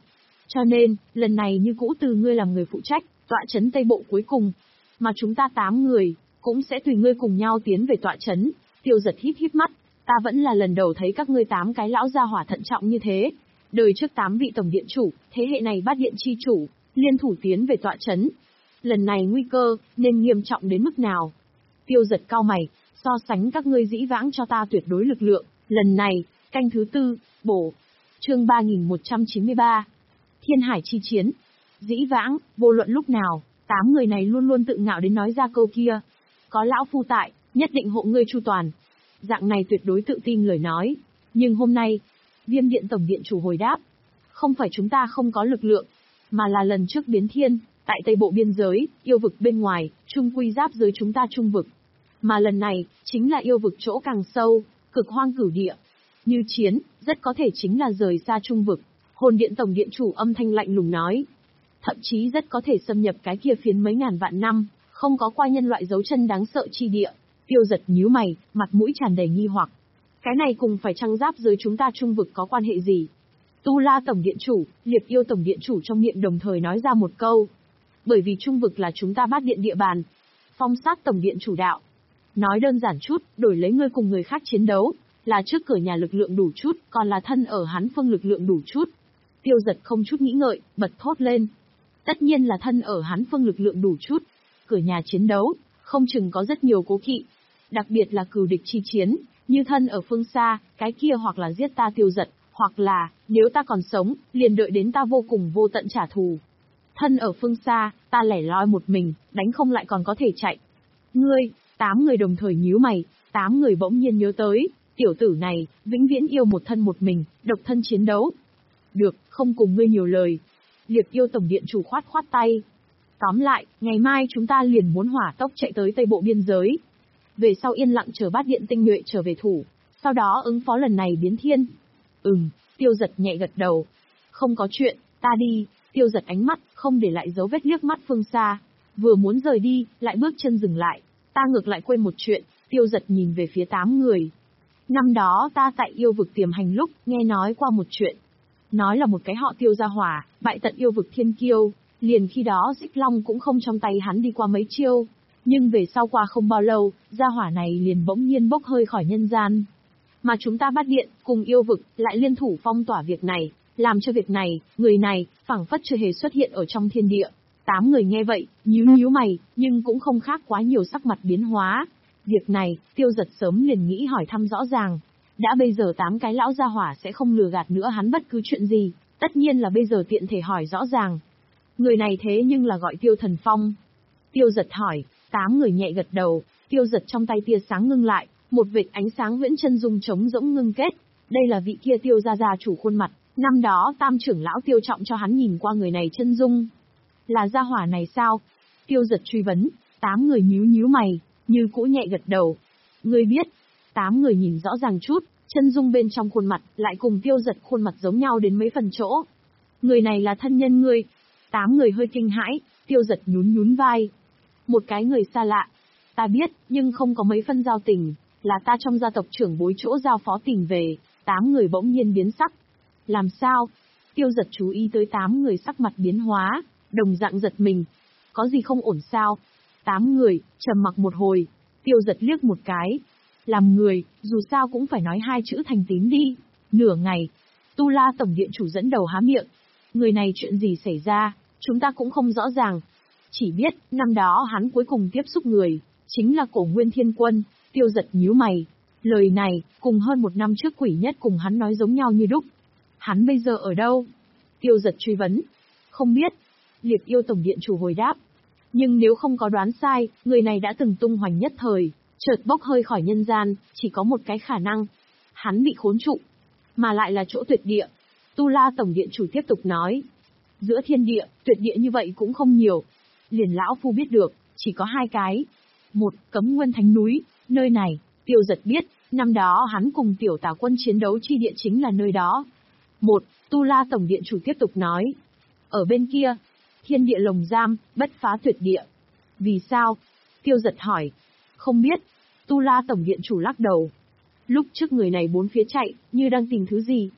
A: Cho nên, lần này như cũ từ ngươi làm người phụ trách, tọa trấn Tây Bộ cuối cùng. Mà chúng ta tám người, cũng sẽ tùy ngươi cùng nhau tiến về tọa trấn. Tiêu Giật híp híp mắt, ta vẫn là lần đầu thấy các ngươi tám cái lão gia hỏa thận trọng như thế. Đời trước tám vị tổng điện chủ, thế hệ này bát điện chi chủ, liên thủ tiến về tọa trấn. Lần này nguy cơ, nên nghiêm trọng đến mức nào? Tiêu Giật cau mày, so sánh các ngươi dĩ vãng cho ta tuyệt đối lực lượng, lần này, canh thứ tư, bổ. Chương ba nghìn một trăm chín mươi ba. Thiên Hải chi chiến. Dĩ vãng, vô luận lúc nào, tám người này luôn luôn tự ngạo đến nói ra câu kia. Có lão phu tại, nhất định hộ ngươi chu toàn. Dạng này tuyệt đối tự tin lời nói. Nhưng hôm nay, Viêm Điện Tổng Điện chủ hồi đáp. Không phải chúng ta không có lực lượng, mà là lần trước biến thiên, tại Tây Bộ biên giới, yêu vực bên ngoài, trung quy giáp giới chúng ta trung vực. Mà lần này, chính là yêu vực chỗ càng sâu, cực hoang cửu địa. Như chiến, rất có thể chính là rời xa trung vực. Hồn Điện Tổng Điện chủ âm thanh lạnh lùng nói. Thậm chí rất có thể xâm nhập cái kia phiến mấy ngàn vạn năm, không có qua nhân loại dấu chân đáng sợ chi địa. Tiêu Giật nhíu mày, mặt mũi tràn đầy nghi hoặc. Cái này cùng phải chăng giáp giới chúng ta trung vực có quan hệ gì? Tu La Tổng Điện chủ, Liệp Yêu Tổng Điện chủ trong miệng đồng thời nói ra một câu. Bởi vì trung vực là chúng ta bát điện địa bàn. Phong Sát Tổng Điện chủ đạo. Nói đơn giản chút, đổi lấy ngươi cùng người khác chiến đấu, là trước cửa nhà lực lượng đủ chút, còn là thân ở hắn phương lực lượng đủ chút. Tiêu Giật không chút nghĩ ngợi, bật thốt lên. Tất nhiên là thân ở hắn phương lực lượng đủ chút. Cửa nhà chiến đấu, không chừng có rất nhiều cố kỵ. Đặc biệt là cừu địch chi chiến, như thân ở phương xa, cái kia hoặc là giết ta Tiêu Giật, hoặc là, nếu ta còn sống, liền đợi đến ta vô cùng vô tận trả thù. Thân ở phương xa, ta lẻ loi một mình, đánh không lại còn có thể chạy. Ngươi, tám người đồng thời nhíu mày, tám người bỗng nhiên nhớ tới, tiểu tử này, vĩnh viễn yêu một thân một mình, độc thân chiến đấu. Được, không cùng ngươi nhiều lời. Liệp Yêu Tổng Điện chủ khoát khoát tay. Tóm lại, ngày mai chúng ta liền muốn hỏa tốc chạy tới Tây Bộ biên giới. Về sau yên lặng chờ bát điện tinh nhuệ trở về thủ, sau đó ứng phó lần này biến thiên. Ừm, Tiêu Giật nhẹ gật đầu. Không có chuyện, ta đi. Tiêu Giật ánh mắt, không để lại dấu vết liếc mắt phương xa. Vừa muốn rời đi, lại bước chân dừng lại. Ta ngược lại quên một chuyện, Tiêu Giật nhìn về phía tám người. Năm đó ta tại yêu vực tiềm hành lúc, nghe nói qua một chuyện. Nói là một cái họ Tiêu gia hỏa, bại tận yêu vực thiên kiêu, liền khi đó Xích Long cũng không trong tay hắn đi qua mấy chiêu. Nhưng về sau qua không bao lâu, gia hỏa này liền bỗng nhiên bốc hơi khỏi nhân gian. Mà chúng ta bát điện, cùng yêu vực, lại liên thủ phong tỏa việc này, làm cho việc này, người này, phảng phất chưa hề xuất hiện ở trong thiên địa. Tám người nghe vậy, nhíu nhíu mày, nhưng cũng không khác quá nhiều sắc mặt biến hóa. Việc này, Tiêu Giật sớm liền nghĩ hỏi thăm rõ ràng. Đã bây giờ tám cái lão gia hỏa sẽ không lừa gạt nữa hắn bất cứ chuyện gì, tất nhiên là bây giờ tiện thể hỏi rõ ràng. Người này thế nhưng là gọi Tiêu Thần Phong. Tiêu Giật hỏi, tám người nhẹ gật đầu, Tiêu Giật trong tay tia sáng ngưng lại, một vệt ánh sáng huyễn chân dung trống rỗng ngưng kết. Đây là vị kia Tiêu gia gia chủ khuôn mặt, năm đó tam trưởng lão Tiêu Trọng cho hắn nhìn qua người này chân dung. Là gia hỏa này sao? Tiêu Giật truy vấn, tám người nhíu nhíu mày, như cũ nhẹ gật đầu. Ngươi biết, tám người nhìn rõ ràng chút, chân dung bên trong khuôn mặt lại cùng Tiêu Giật khuôn mặt giống nhau đến mấy phần chỗ. Người này là thân nhân ngươi. Tám người hơi kinh hãi, Tiêu Giật nhún nhún vai. Một cái người xa lạ. Ta biết, nhưng không có mấy phân giao tình, là ta trong gia tộc trưởng bối chỗ giao phó tình về. Tám người bỗng nhiên biến sắc. Làm sao? Tiêu Giật chú ý tới tám người sắc mặt biến hóa, đồng dạng giật mình. Có gì không ổn sao? Tám người, trầm mặc một hồi. Tiêu Giật liếc một cái. Làm người, dù sao cũng phải nói hai chữ thành tín đi. Nửa ngày, Tu La Tổng Điện chủ dẫn đầu há miệng. Người này chuyện gì xảy ra, chúng ta cũng không rõ ràng. Chỉ biết, năm đó hắn cuối cùng tiếp xúc người, chính là Cổ Nguyên Thiên Quân. Tiêu Giật nhíu mày. Lời này, cùng hơn một năm trước Quỷ Nhất cùng hắn nói giống nhau như đúc. Hắn bây giờ ở đâu? Tiêu Giật truy vấn. Không biết. Liệp Yêu Tổng Điện chủ hồi đáp. Nhưng nếu không có đoán sai, người này đã từng tung hoành nhất thời, chợt bốc hơi khỏi nhân gian, chỉ có một cái khả năng. Hắn bị khốn trụ, mà lại là chỗ tuyệt địa. Tu La Tổng Điện chủ tiếp tục nói. Giữa thiên địa, tuyệt địa như vậy cũng không nhiều. Liền lão phu biết được, chỉ có hai cái. Một, Cấm Nguyên Thánh Núi, nơi này, Tiêu Giật biết, năm đó hắn cùng Tiểu Tả Quân chiến đấu chi địa chính là nơi đó. Một, Tu La Tổng Điện chủ tiếp tục nói. Ở bên kia, thiên địa lồng giam, bất phá tuyệt địa. Vì sao? Tiêu Giật hỏi. Không biết. Tu La Tổng Điện chủ lắc đầu. Lúc trước người này bốn phía chạy, như đang tìm thứ gì.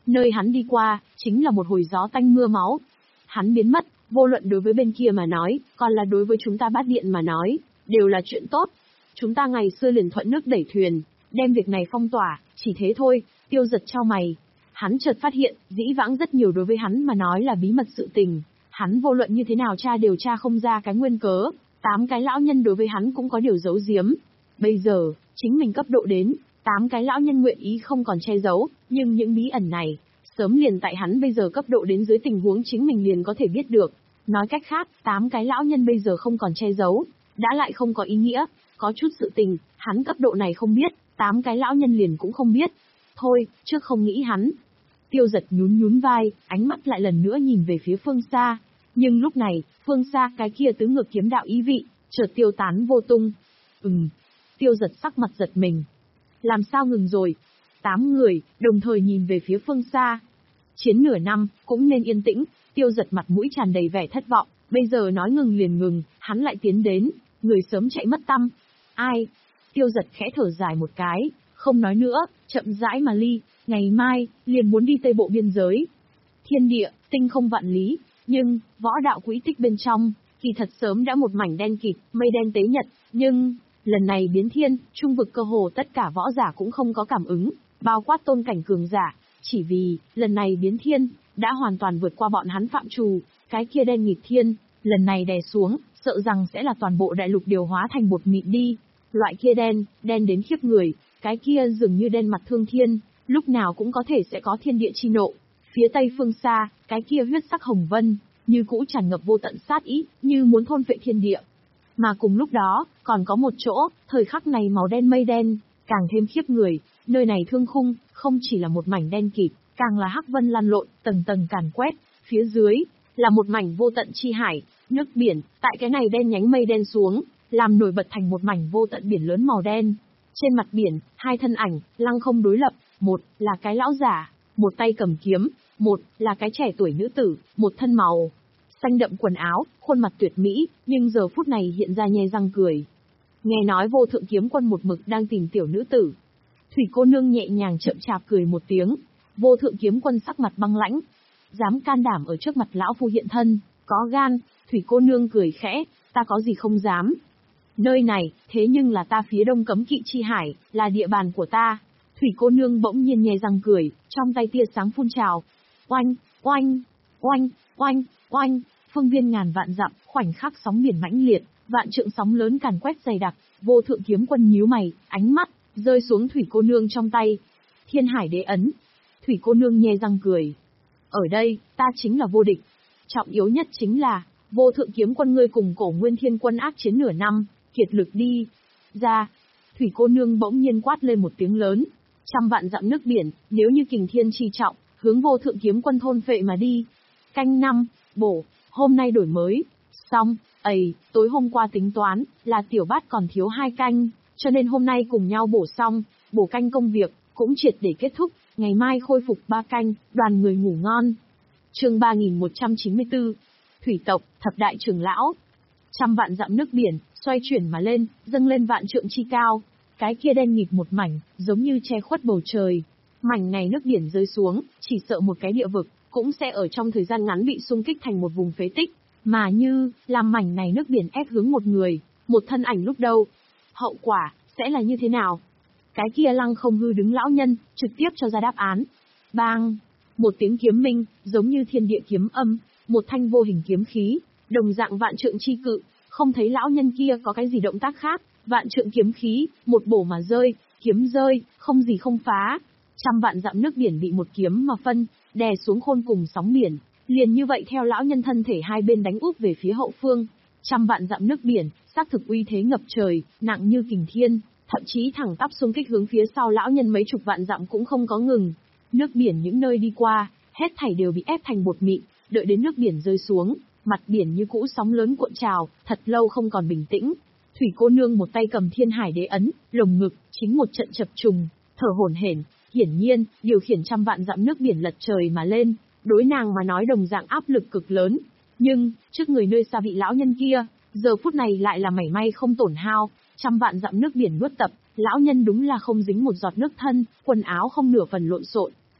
A: Nơi hắn đi qua, chính là một hồi gió tanh mưa máu. Hắn biến mất, vô luận đối với bên kia mà nói, còn là đối với chúng ta Bát Điện mà nói, đều là chuyện tốt. Chúng ta ngày xưa liền thuận nước đẩy thuyền, đem việc này phong tỏa, chỉ thế thôi. Tiêu Giật chau mày. Hắn chợt phát hiện, dĩ vãng rất nhiều đối với hắn mà nói là bí mật sự tình. Hắn vô luận như thế nào tra điều tra không ra cái nguyên cớ, tám cái lão nhân đối với hắn cũng có điều giấu giếm. Bây giờ, chính mình cấp độ đến, tám cái lão nhân nguyện ý không còn che giấu, nhưng những bí ẩn này, sớm liền tại hắn bây giờ cấp độ đến dưới tình huống chính mình liền có thể biết được. Nói cách khác, tám cái lão nhân bây giờ không còn che giấu, đã lại không có ý nghĩa, có chút sự tình, hắn cấp độ này không biết, tám cái lão nhân liền cũng không biết. Thôi, trước không nghĩ hắn. Tiêu Giật nhún nhún vai, ánh mắt lại lần nữa nhìn về phía phương xa. Nhưng lúc này, phương xa cái kia tứ ngược kiếm đạo ý vị, chợt tiêu tán vô tung. Ừm. Tiêu Giật sắc mặt giật mình. Làm sao ngừng rồi? Tám người, đồng thời nhìn về phía phương xa. Chiến nửa năm, cũng nên yên tĩnh. Tiêu Giật mặt mũi tràn đầy vẻ thất vọng. Bây giờ nói ngừng liền ngừng, hắn lại tiến đến. Người sớm chạy mất tăm. Ai? Tiêu Giật khẽ thở dài một cái, không nói nữa, chậm rãi mà ly. Ngày mai, liền muốn đi Tây Bộ biên giới. Thiên địa, tinh không vạn lý. Nhưng, võ đạo quỹ tích bên trong, kỳ thật sớm đã một mảnh đen kịt, mây đen tế nhật. Nhưng, lần này biến thiên, trung vực cơ hồ tất cả võ giả cũng không có cảm ứng, bao quát tôn cảnh cường giả. Chỉ vì, lần này biến thiên, đã hoàn toàn vượt qua bọn hắn phạm trù, cái kia đen nghịch thiên, lần này đè xuống, sợ rằng sẽ là toàn bộ đại lục điều hóa thành bột mịn đi. Loại kia đen, đen đến khiếp người, cái kia dường như đen mặt thương thiên, lúc nào cũng có thể sẽ có thiên địa chi nộ. Phía tây phương xa, cái kia huyết sắc hồng vân, như cũ tràn ngập vô tận sát ý, như muốn thôn phệ thiên địa. Mà cùng lúc đó, còn có một chỗ, thời khắc này màu đen mây đen, càng thêm khiếp người, nơi này thương khung, không chỉ là một mảnh đen kịt, càng là hắc vân lan lộn, tầng tầng càn quét, phía dưới, là một mảnh vô tận chi hải, nước biển, tại cái này đen nhánh mây đen xuống, làm nổi bật thành một mảnh vô tận biển lớn màu đen. Trên mặt biển, hai thân ảnh, lăng không đối lập, một là cái lão giả, một tay cầm kiếm, một là cái trẻ tuổi nữ tử, một thân màu xanh đậm quần áo, khuôn mặt tuyệt mỹ, nhưng giờ phút này hiện ra nhe răng cười. Nghe nói Vô Thượng Kiếm Quân một mực đang tìm tiểu nữ tử. Thủy cô nương nhẹ nhàng chậm chạp cười một tiếng. Vô Thượng Kiếm Quân sắc mặt băng lãnh, dám can đảm ở trước mặt lão phu hiện thân, có gan. Thủy cô nương cười khẽ, ta có gì không dám. Nơi này, thế nhưng là ta phía đông cấm kỵ chi hải, là địa bàn của ta. Thủy cô nương bỗng nhiên nhe răng cười, trong tay tia sáng phun trào. Oanh, oanh, oanh, oanh, oanh, phương viên ngàn vạn dặm, khoảnh khắc sóng biển mãnh liệt, vạn trượng sóng lớn càn quét dày đặc. Vô Thượng Kiếm Quân nhíu mày, ánh mắt rơi xuống Thủy cô nương trong tay. Thiên Hải Đế ấn. Thủy cô nương nhe răng cười. Ở đây, ta chính là vô địch. Trọng yếu nhất chính là, Vô Thượng Kiếm Quân ngươi cùng Cổ Nguyên Thiên Quân ác chiến nửa năm, kiệt lực đi ra. Thủy cô nương bỗng nhiên quát lên một tiếng lớn. Trăm vạn dặm nước biển, nếu như kình thiên chi trọng, hướng Vô Thượng Kiếm Quân thôn phệ mà đi. Canh năm, bổ, hôm nay đổi mới. Xong, ầy, tối hôm qua tính toán, là tiểu bát còn thiếu hai canh, cho nên hôm nay cùng nhau bổ xong, bổ canh công việc, cũng triệt để kết thúc, ngày mai khôi phục ba canh, đoàn người ngủ ngon. Chương ba nghìn một trăm chín mươi tư, Thủy tộc, thập đại trưởng lão. Trăm vạn dặm nước biển, xoay chuyển mà lên, dâng lên vạn trượng chi cao. Cái kia đen nghịt một mảnh, giống như che khuất bầu trời. Mảnh này nước biển rơi xuống, chỉ sợ một cái địa vực, cũng sẽ ở trong thời gian ngắn bị xung kích thành một vùng phế tích. Mà như, làm mảnh này nước biển ép hướng một người, một thân ảnh lúc đâu. Hậu quả, sẽ là như thế nào? Cái kia lăng không hư đứng lão nhân, trực tiếp cho ra đáp án. Bang! Một tiếng kiếm minh, giống như thiên địa kiếm âm, một thanh vô hình kiếm khí, đồng dạng vạn trượng chi cự, không thấy lão nhân kia có cái gì động tác khác, vạn trượng kiếm khí, một bổ mà rơi, kiếm rơi, không gì không phá. Trăm vạn dặm nước biển bị một kiếm mà phân, đè xuống khôn cùng sóng biển, liền như vậy theo lão nhân thân thể hai bên đánh úp về phía hậu phương. Trăm vạn dặm nước biển, xác thực uy thế ngập trời, nặng như kình thiên, thậm chí thẳng tắp xung kích hướng phía sau lão nhân mấy chục vạn dặm cũng không có ngừng. Nước biển những nơi đi qua, hết thảy đều bị ép thành bột mịn, đợi đến nước biển rơi xuống, mặt biển như cũ sóng lớn cuộn trào, thật lâu không còn bình tĩnh. Thủy cô nương một tay cầm Thiên Hải Đế ấn, lồng ngực chính một trận chập trùng, thở hổn hển, hiển nhiên, điều khiển trăm vạn dặm nước biển lật trời mà lên, đối nàng mà nói đồng dạng áp lực cực lớn. Nhưng, trước người nơi xa vị lão nhân kia, giờ phút này lại là mảy may không tổn hao, trăm vạn dặm nước biển nuốt tập, lão nhân đúng là không dính một giọt nước thân, quần áo không nửa phần lộn xộn.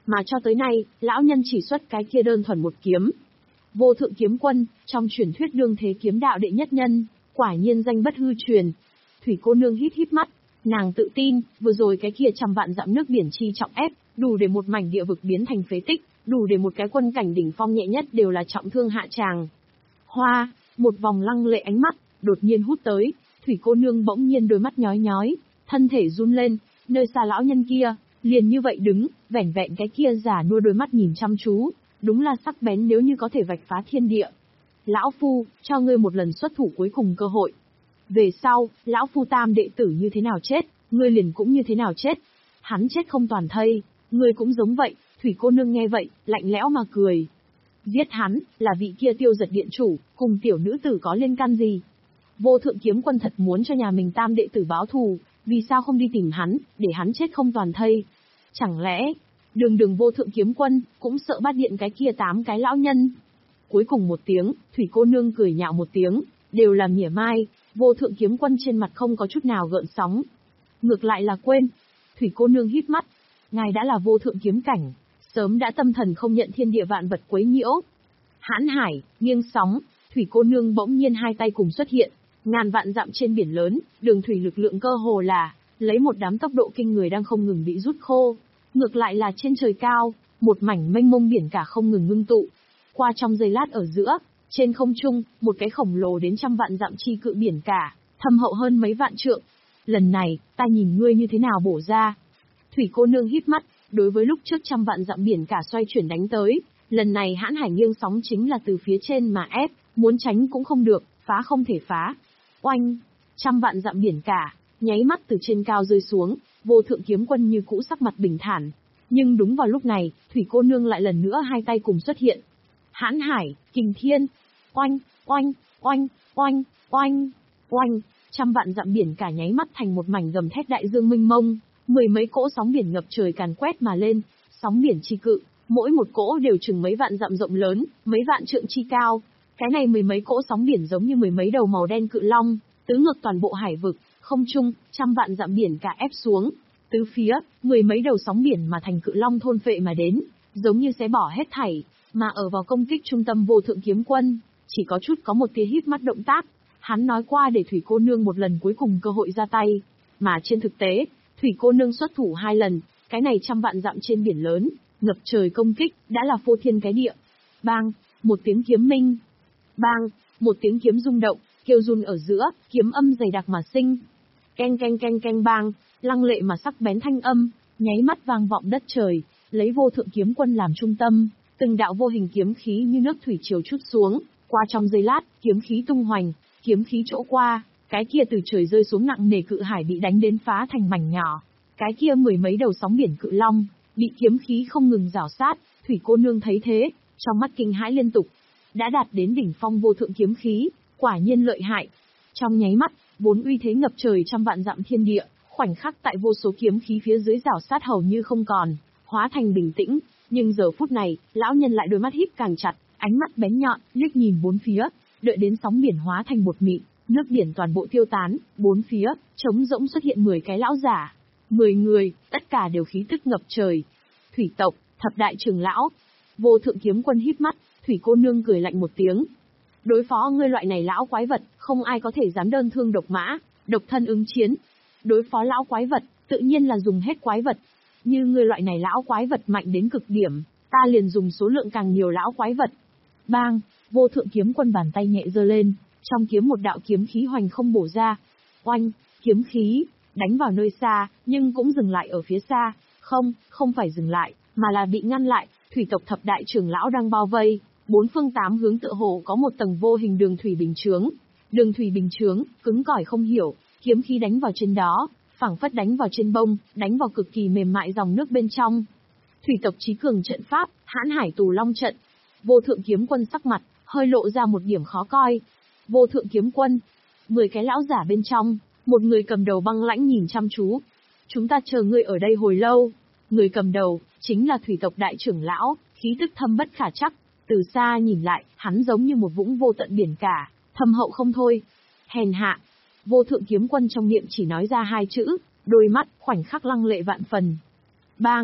A: mà cho tới nay, lão nhân chỉ xuất cái kia đơn thuần một kiếm. Vô Thượng Kiếm Quân, trong truyền thuyết đương thế kiếm đạo đệ nhất nhân, quả nhiên danh bất hư truyền. Thủy cô nương híp híp mắt, nàng tự tin, vừa rồi cái kia trăm vạn dặm nước biển chi trọng ép, đủ để một mảnh địa vực biến thành phế tích, đủ để một cái quân cảnh đỉnh phong nhẹ nhất đều là trọng thương hạ tràng. Hoa, một vòng lăng lệ ánh mắt, đột nhiên hút tới, Thủy cô nương bỗng nhiên đôi mắt nhói nhói, thân thể run lên, nơi xa lão nhân kia, liền như vậy đứng, vẻn vẹn cái kia giả nua đôi mắt nhìn chăm chú, đúng là sắc bén nếu như có thể vạch phá thiên địa. Lão phu, cho ngươi một lần xuất thủ cuối cùng cơ hội. Về sau, lão phu tam đệ tử như thế nào chết, ngươi liền cũng như thế nào chết. Hắn chết không toàn thây, ngươi cũng giống vậy. Thủy cô nương nghe vậy, lạnh lẽo mà cười. Giết hắn, là vị kia Tiêu Giật điện chủ, cùng tiểu nữ tử có liên can gì? Vô Thượng Kiếm Quân thật muốn cho nhà mình tam đệ tử báo thù, vì sao không đi tìm hắn, để hắn chết không toàn thây? Chẳng lẽ, đường đường Vô Thượng Kiếm Quân, cũng sợ bắt điện cái kia tám cái lão nhân? Cuối cùng một tiếng, Thủy cô nương cười nhạo một tiếng, đều là mỉa mai, Vô Thượng Kiếm Quân trên mặt không có chút nào gợn sóng. Ngược lại là quên. Thủy cô nương híp mắt, ngài đã là vô thượng kiếm cảnh, sớm đã tâm thần không nhận thiên địa vạn vật quấy nhiễu. Hãn hải, nghiêng sóng, Thủy cô nương bỗng nhiên hai tay cùng xuất hiện, ngàn vạn dặm trên biển lớn, đường thủy lực lượng cơ hồ là lấy một đám tốc độ kinh người đang không ngừng bị rút khô. Ngược lại là trên trời cao, một mảnh mênh mông biển cả không ngừng ngưng tụ. Qua trong giây lát ở giữa, trên không trung, một cái khổng lồ đến trăm vạn dặm chi cự biển cả, thâm hậu hơn mấy vạn trượng. Lần này, ta nhìn ngươi như thế nào bổ ra. Thủy cô nương híp mắt, đối với lúc trước trăm vạn dặm biển cả xoay chuyển đánh tới, lần này hãn hải nghiêng sóng chính là từ phía trên mà ép, muốn tránh cũng không được, phá không thể phá. Oanh, trăm vạn dặm biển cả, nháy mắt từ trên cao rơi xuống, Vô Thượng Kiếm Quân như cũ sắc mặt bình thản. Nhưng đúng vào lúc này, Thủy cô nương lại lần nữa hai tay cùng xuất hiện. Hãn hải, kình thiên, oanh, oanh, oanh, oanh, oanh, oanh, trăm vạn dặm biển cả nháy mắt thành một mảnh gầm thét đại dương mênh mông, mười mấy cỗ sóng biển ngập trời càn quét mà lên, sóng biển chi cự, mỗi một cỗ đều chừng mấy vạn dặm rộng lớn, mấy vạn trượng chi cao. Cái này mười mấy cỗ sóng biển giống như mười mấy đầu màu đen cự long, tứ ngược toàn bộ hải vực, không trung, trăm vạn dặm biển cả ép xuống, tứ phía, mười mấy đầu sóng biển mà thành cự long thôn phệ mà đến, giống như xé bỏ hết thảy, mà ở vào công kích trung tâm Vô Thượng Kiếm Quân, chỉ có chút có một tia híp mắt động tác. Hắn nói qua để Thủy cô nương một lần cuối cùng cơ hội ra tay, mà trên thực tế, Thủy cô nương xuất thủ hai lần, cái này trăm vạn dặm trên biển lớn, ngập trời công kích, đã là phô thiên cái địa. Bang, một tiếng kiếm minh. Bang, một tiếng kiếm rung động, kêu run ở giữa, kiếm âm dày đặc mà sinh. Keng keng keng keng bang, lăng lệ mà sắc bén thanh âm, nháy mắt vang vọng đất trời, lấy Vô Thượng Kiếm Quân làm trung tâm, từng đạo vô hình kiếm khí như nước thủy triều trút xuống, qua trong giây lát, kiếm khí tung hoành, kiếm khí chỗ qua, cái kia từ trời rơi xuống nặng nề cự hải bị đánh đến phá thành mảnh nhỏ, cái kia mười mấy đầu sóng biển cự long, bị kiếm khí không ngừng rào sát. Thủy cô nương thấy thế, trong mắt kinh hãi liên tục, đã đạt đến đỉnh phong vô thượng kiếm khí, quả nhiên lợi hại. Trong nháy mắt, vốn uy thế ngập trời trăm vạn dặm thiên địa, khoảnh khắc tại vô số kiếm khí phía dưới rào sát hầu như không còn, hóa thành bình tĩnh. Nhưng giờ phút này, lão nhân lại đôi mắt híp càng chặt, ánh mắt bén nhọn, liếc nhìn bốn phía, đợi đến sóng biển hóa thành bột mịn, nước biển toàn bộ tiêu tán, bốn phía, trống rỗng xuất hiện mười cái lão giả. mười người, tất cả đều khí tức ngập trời. Thủy tộc, thập đại trưởng lão. Vô Thượng Kiếm Quân híp mắt, Thủy cô nương cười lạnh một tiếng. Đối phó ngươi loại này lão quái vật, không ai có thể dám đơn thương độc mã, độc thân ứng chiến. Đối phó lão quái vật, tự nhiên là dùng hết quái vật. Như ngươi loại này lão quái vật mạnh đến cực điểm, ta liền dùng số lượng càng nhiều lão quái vật. Bang, Vô Thượng Kiếm Quân bàn tay nhẹ giơ lên, trong kiếm một đạo kiếm khí hoành không bổ ra. Oanh, kiếm khí đánh vào nơi xa, nhưng cũng dừng lại ở phía xa. Không, không phải dừng lại, mà là bị ngăn lại. Thủy tộc thập đại trưởng lão đang bao vây, bốn phương tám hướng tựa hồ có một tầng vô hình đường thủy bình chướng. Đường thủy bình chướng, cứng cỏi không hiểu, kiếm khí đánh vào trên đó, phảng phất đánh vào trên bông, đánh vào cực kỳ mềm mại dòng nước bên trong. Thủy tộc chí cường trận pháp, Hãn Hải Tù Long trận. Vô Thượng Kiếm Quân sắc mặt hơi lộ ra một điểm khó coi. Vô Thượng Kiếm Quân, mười cái lão giả bên trong, một người cầm đầu băng lãnh nhìn chăm chú. Chúng ta chờ ngươi ở đây hồi lâu. Người cầm đầu chính là Thủy tộc đại trưởng lão, khí tức thâm bất khả trắc. Từ xa nhìn lại, hắn giống như một vũng vô tận biển cả, thâm hậu không thôi. Hèn hạ. Vô Thượng Kiếm Quân trong miệng chỉ nói ra hai chữ, đôi mắt khoảnh khắc lăng lệ vạn phần. Bang,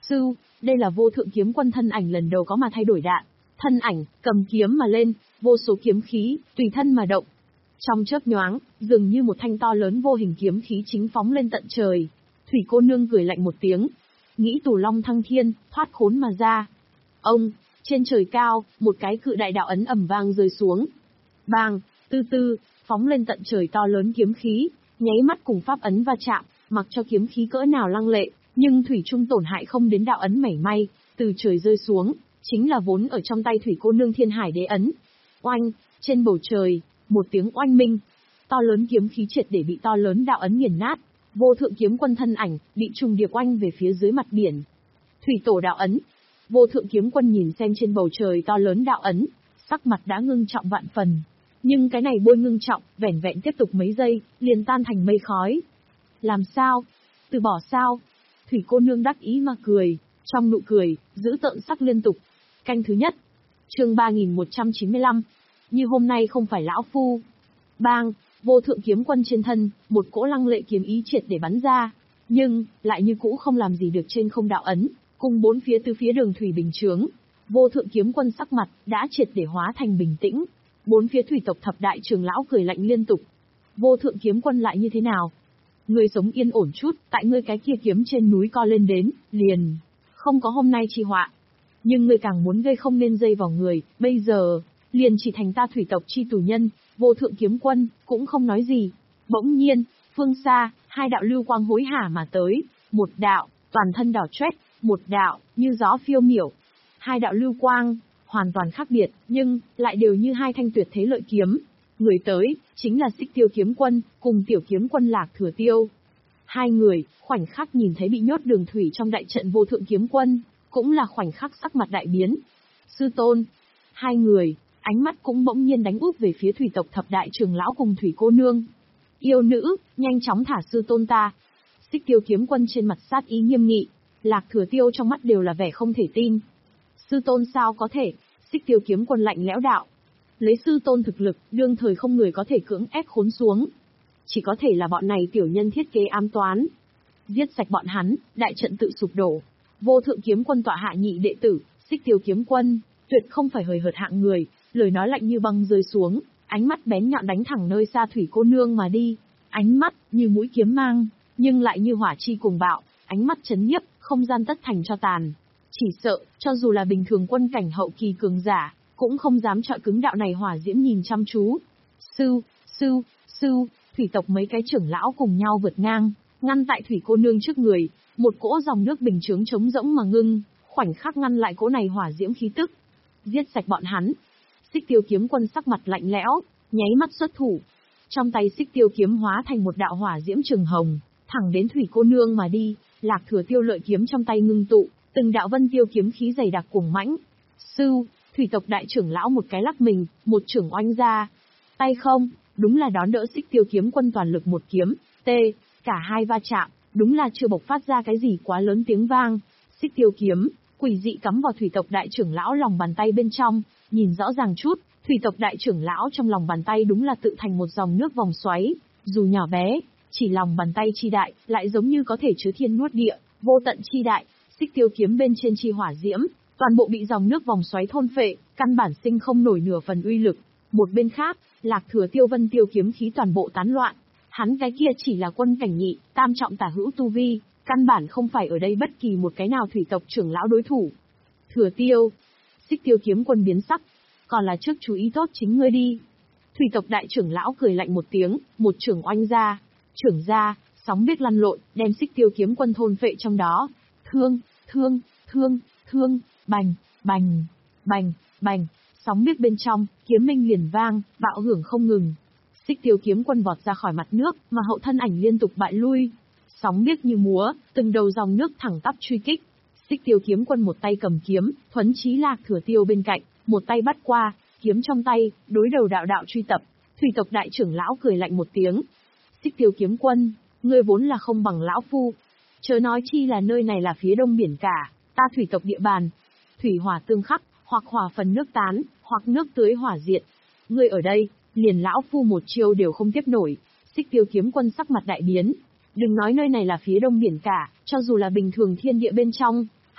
A: Sư, đây là vô thượng kiếm quân thân ảnh lần đầu có mà thay đổi đạn. Thân ảnh, cầm kiếm mà lên, vô số kiếm khí, tùy thân mà động. Trong chớp nhoáng, dường như một thanh to lớn vô hình kiếm khí chính phóng lên tận trời. Thủy cô nương cười lạnh một tiếng. Nghĩ tù long thăng thiên, thoát khốn mà ra. Ông, trên trời cao, một cái cự đại đạo ấn ầm vang rơi xuống. Bang, tư tư, phóng lên tận trời to lớn kiếm khí, nháy mắt cùng pháp ấn va chạm, mặc cho kiếm khí cỡ nào lăng lệ, nhưng thủy chung tổn hại không đến đạo ấn mảy may, từ trời rơi xuống, chính là vốn ở trong tay thủy cô nương thiên hải đế ấn. Oanh, trên bầu trời, một tiếng oanh minh, to lớn kiếm khí triệt để bị to lớn đạo ấn nghiền nát, vô thượng kiếm quân thân ảnh bị trùng điệp oanh về phía dưới mặt biển. Thủy tổ đạo ấn. Vô thượng kiếm quân nhìn xem trên bầu trời to lớn đạo ấn, sắc mặt đã ngưng trọng vạn phần. Nhưng cái này bôi ngưng trọng, vẻn vẹn tiếp tục mấy giây, liền tan thành mây khói. Làm sao? Từ bỏ sao? Thủy cô nương đắc ý mà cười, trong nụ cười, giữ tợn sắc liên tục. Canh thứ nhất. Chương ba nghìn một trăm chín mươi lăm. Như hôm nay không phải lão phu. Bang, vô thượng kiếm quân trên thân, một cỗ lăng lệ kiếm ý triệt để bắn ra. Nhưng, lại như cũ không làm gì được trên không đạo ấn, cùng bốn phía tứ phía đường thủy bình chướng. Vô thượng kiếm quân sắc mặt, đã triệt để hóa thành bình tĩnh. Bốn phía thủy tộc thập đại trưởng lão cười lạnh liên tục. Vô thượng kiếm quân lại như thế nào? Ngươi sống yên ổn chút, tại ngươi cái kia kiếm trên núi co lên đến, liền. Không có hôm nay chi họa. Nhưng ngươi càng muốn gây không nên dây vào người, bây giờ, liền chỉ thành ta thủy tộc chi tù nhân. Vô thượng kiếm quân, cũng không nói gì. Bỗng nhiên, phương xa, hai đạo lưu quang hối hả mà tới. Một đạo, toàn thân đỏ chét, một đạo, như gió phiêu miểu. Hai đạo lưu quang, hoàn toàn khác biệt, nhưng, lại đều như hai thanh tuyệt thế lợi kiếm. Người tới, chính là Xích Tiêu kiếm quân, cùng tiểu kiếm quân Lạc Thừa Tiêu. Hai người, khoảnh khắc nhìn thấy bị nhốt đường thủy trong đại trận vô thượng kiếm quân, cũng là khoảnh khắc sắc mặt đại biến. Sư tôn. Hai người, ánh mắt cũng bỗng nhiên đánh úp về phía thủy tộc thập đại trưởng lão cùng thủy cô nương. Yêu nữ, nhanh chóng thả sư tôn ta. Xích Tiêu kiếm quân trên mặt sát ý nghiêm nghị, Lạc Thừa Tiêu trong mắt đều là vẻ không thể tin. Sư tôn sao có thể? Xích Tiêu kiếm quân lạnh lẽo đạo. Lấy sư tôn thực lực, đương thời không người có thể cưỡng ép khốn xuống. Chỉ có thể là bọn này tiểu nhân thiết kế ám toán. Giết sạch bọn hắn, đại trận tự sụp đổ. Vô thượng kiếm quân tọa hạ nhị đệ tử, Xích Tiêu kiếm quân, tuyệt không phải hời hợt hạng người, lời nói lạnh như băng rơi xuống, ánh mắt bén nhọn đánh thẳng nơi xa thủy cô nương mà đi. Ánh mắt, như mũi kiếm mang, nhưng lại như hỏa chi cuồng bạo, ánh mắt chấn nhiếp, không gian tất thành cho tàn. Chỉ sợ, cho dù là bình thường quân cảnh hậu kỳ cường giả, cũng không dám trọi cứng đạo này hỏa diễm nhìn chăm chú. Sư, sư, sư, thủy tộc mấy cái trưởng lão cùng nhau vượt ngang, ngăn tại thủy cô nương trước người, một cỗ dòng nước bình chướng trống rỗng mà ngưng, khoảnh khắc ngăn lại cỗ này hỏa diễm khí tức. Giết sạch bọn hắn. Xích Tiêu kiếm quân sắc mặt lạnh lẽo, nháy mắt xuất thủ. Trong tay Xích Tiêu kiếm hóa thành một đạo hỏa diễm trường hồng, thẳng đến thủy cô nương mà đi. Lạc Thừa Tiêu lợi kiếm trong tay ngưng tụ, từng đạo vân tiêu kiếm khí dày đặc cuồng mãnh. Sư, thủy tộc đại trưởng lão một cái lắc mình, một trưởng oanh ra. Tay không, đúng là đón đỡ Xích Tiêu kiếm quân toàn lực một kiếm. T, cả hai va chạm, đúng là chưa bộc phát ra cái gì quá lớn tiếng vang. Xích Tiêu kiếm, quỷ dị cắm vào thủy tộc đại trưởng lão lòng bàn tay bên trong, nhìn rõ ràng chút, thủy tộc đại trưởng lão trong lòng bàn tay đúng là tự thành một dòng nước vòng xoáy, dù nhỏ bé, chỉ lòng bàn tay chi đại, lại giống như có thể chứa thiên nuốt địa, vô tận chi đại. Xích Tiêu kiếm bên trên chi hỏa diễm, toàn bộ bị dòng nước vòng xoáy thôn phệ, căn bản sinh không nổi nửa phần uy lực. Một bên khác, Lạc Thừa Tiêu vân tiêu kiếm khí toàn bộ tán loạn. Hắn cái kia chỉ là quân cảnh nhị, tam trọng tả hữu tu vi, căn bản không phải ở đây bất kỳ một cái nào thủy tộc trưởng lão đối thủ. Thừa Tiêu. Xích Tiêu kiếm quân biến sắc. Còn là trước chú ý tốt chính ngươi đi. Thủy tộc đại trưởng lão cười lạnh một tiếng, một trưởng oanh ra. Trưởng ra, sóng biết lăn lộn, đem Xích Tiêu kiếm quân thôn phệ trong đó. Thương, thương, thương, thương, bành, bành, bành, bành, sóng biết bên trong, kiếm minh liền vang, bạo hưởng không ngừng. Xích Tiêu kiếm quân vọt ra khỏi mặt nước, mà hậu thân ảnh liên tục bại lui. Sóng biết như múa, từng đầu dòng nước thẳng tắp truy kích. Xích Tiêu kiếm quân một tay cầm kiếm, thuấn chí Lạc Thừa Tiêu bên cạnh, một tay bắt qua, kiếm trong tay, đối đầu đạo đạo truy tập. Thủy tộc đại trưởng lão cười lạnh một tiếng. Xích Tiêu kiếm quân, ngươi vốn là không bằng lão phu. Chớ nói chi là nơi này là phía đông biển cả, ta thủy tộc địa bàn. Thủy hỏa tương khắc, hoặc hỏa phần nước tán, hoặc nước tưới hỏa diệt. Ngươi ở đây, liền lão phu một chiêu đều không tiếp nổi. Xích Tiêu kiếm quân sắc mặt đại biến. Đừng nói nơi này là phía đông biển cả, cho dù là bình thường thiên địa bên trong,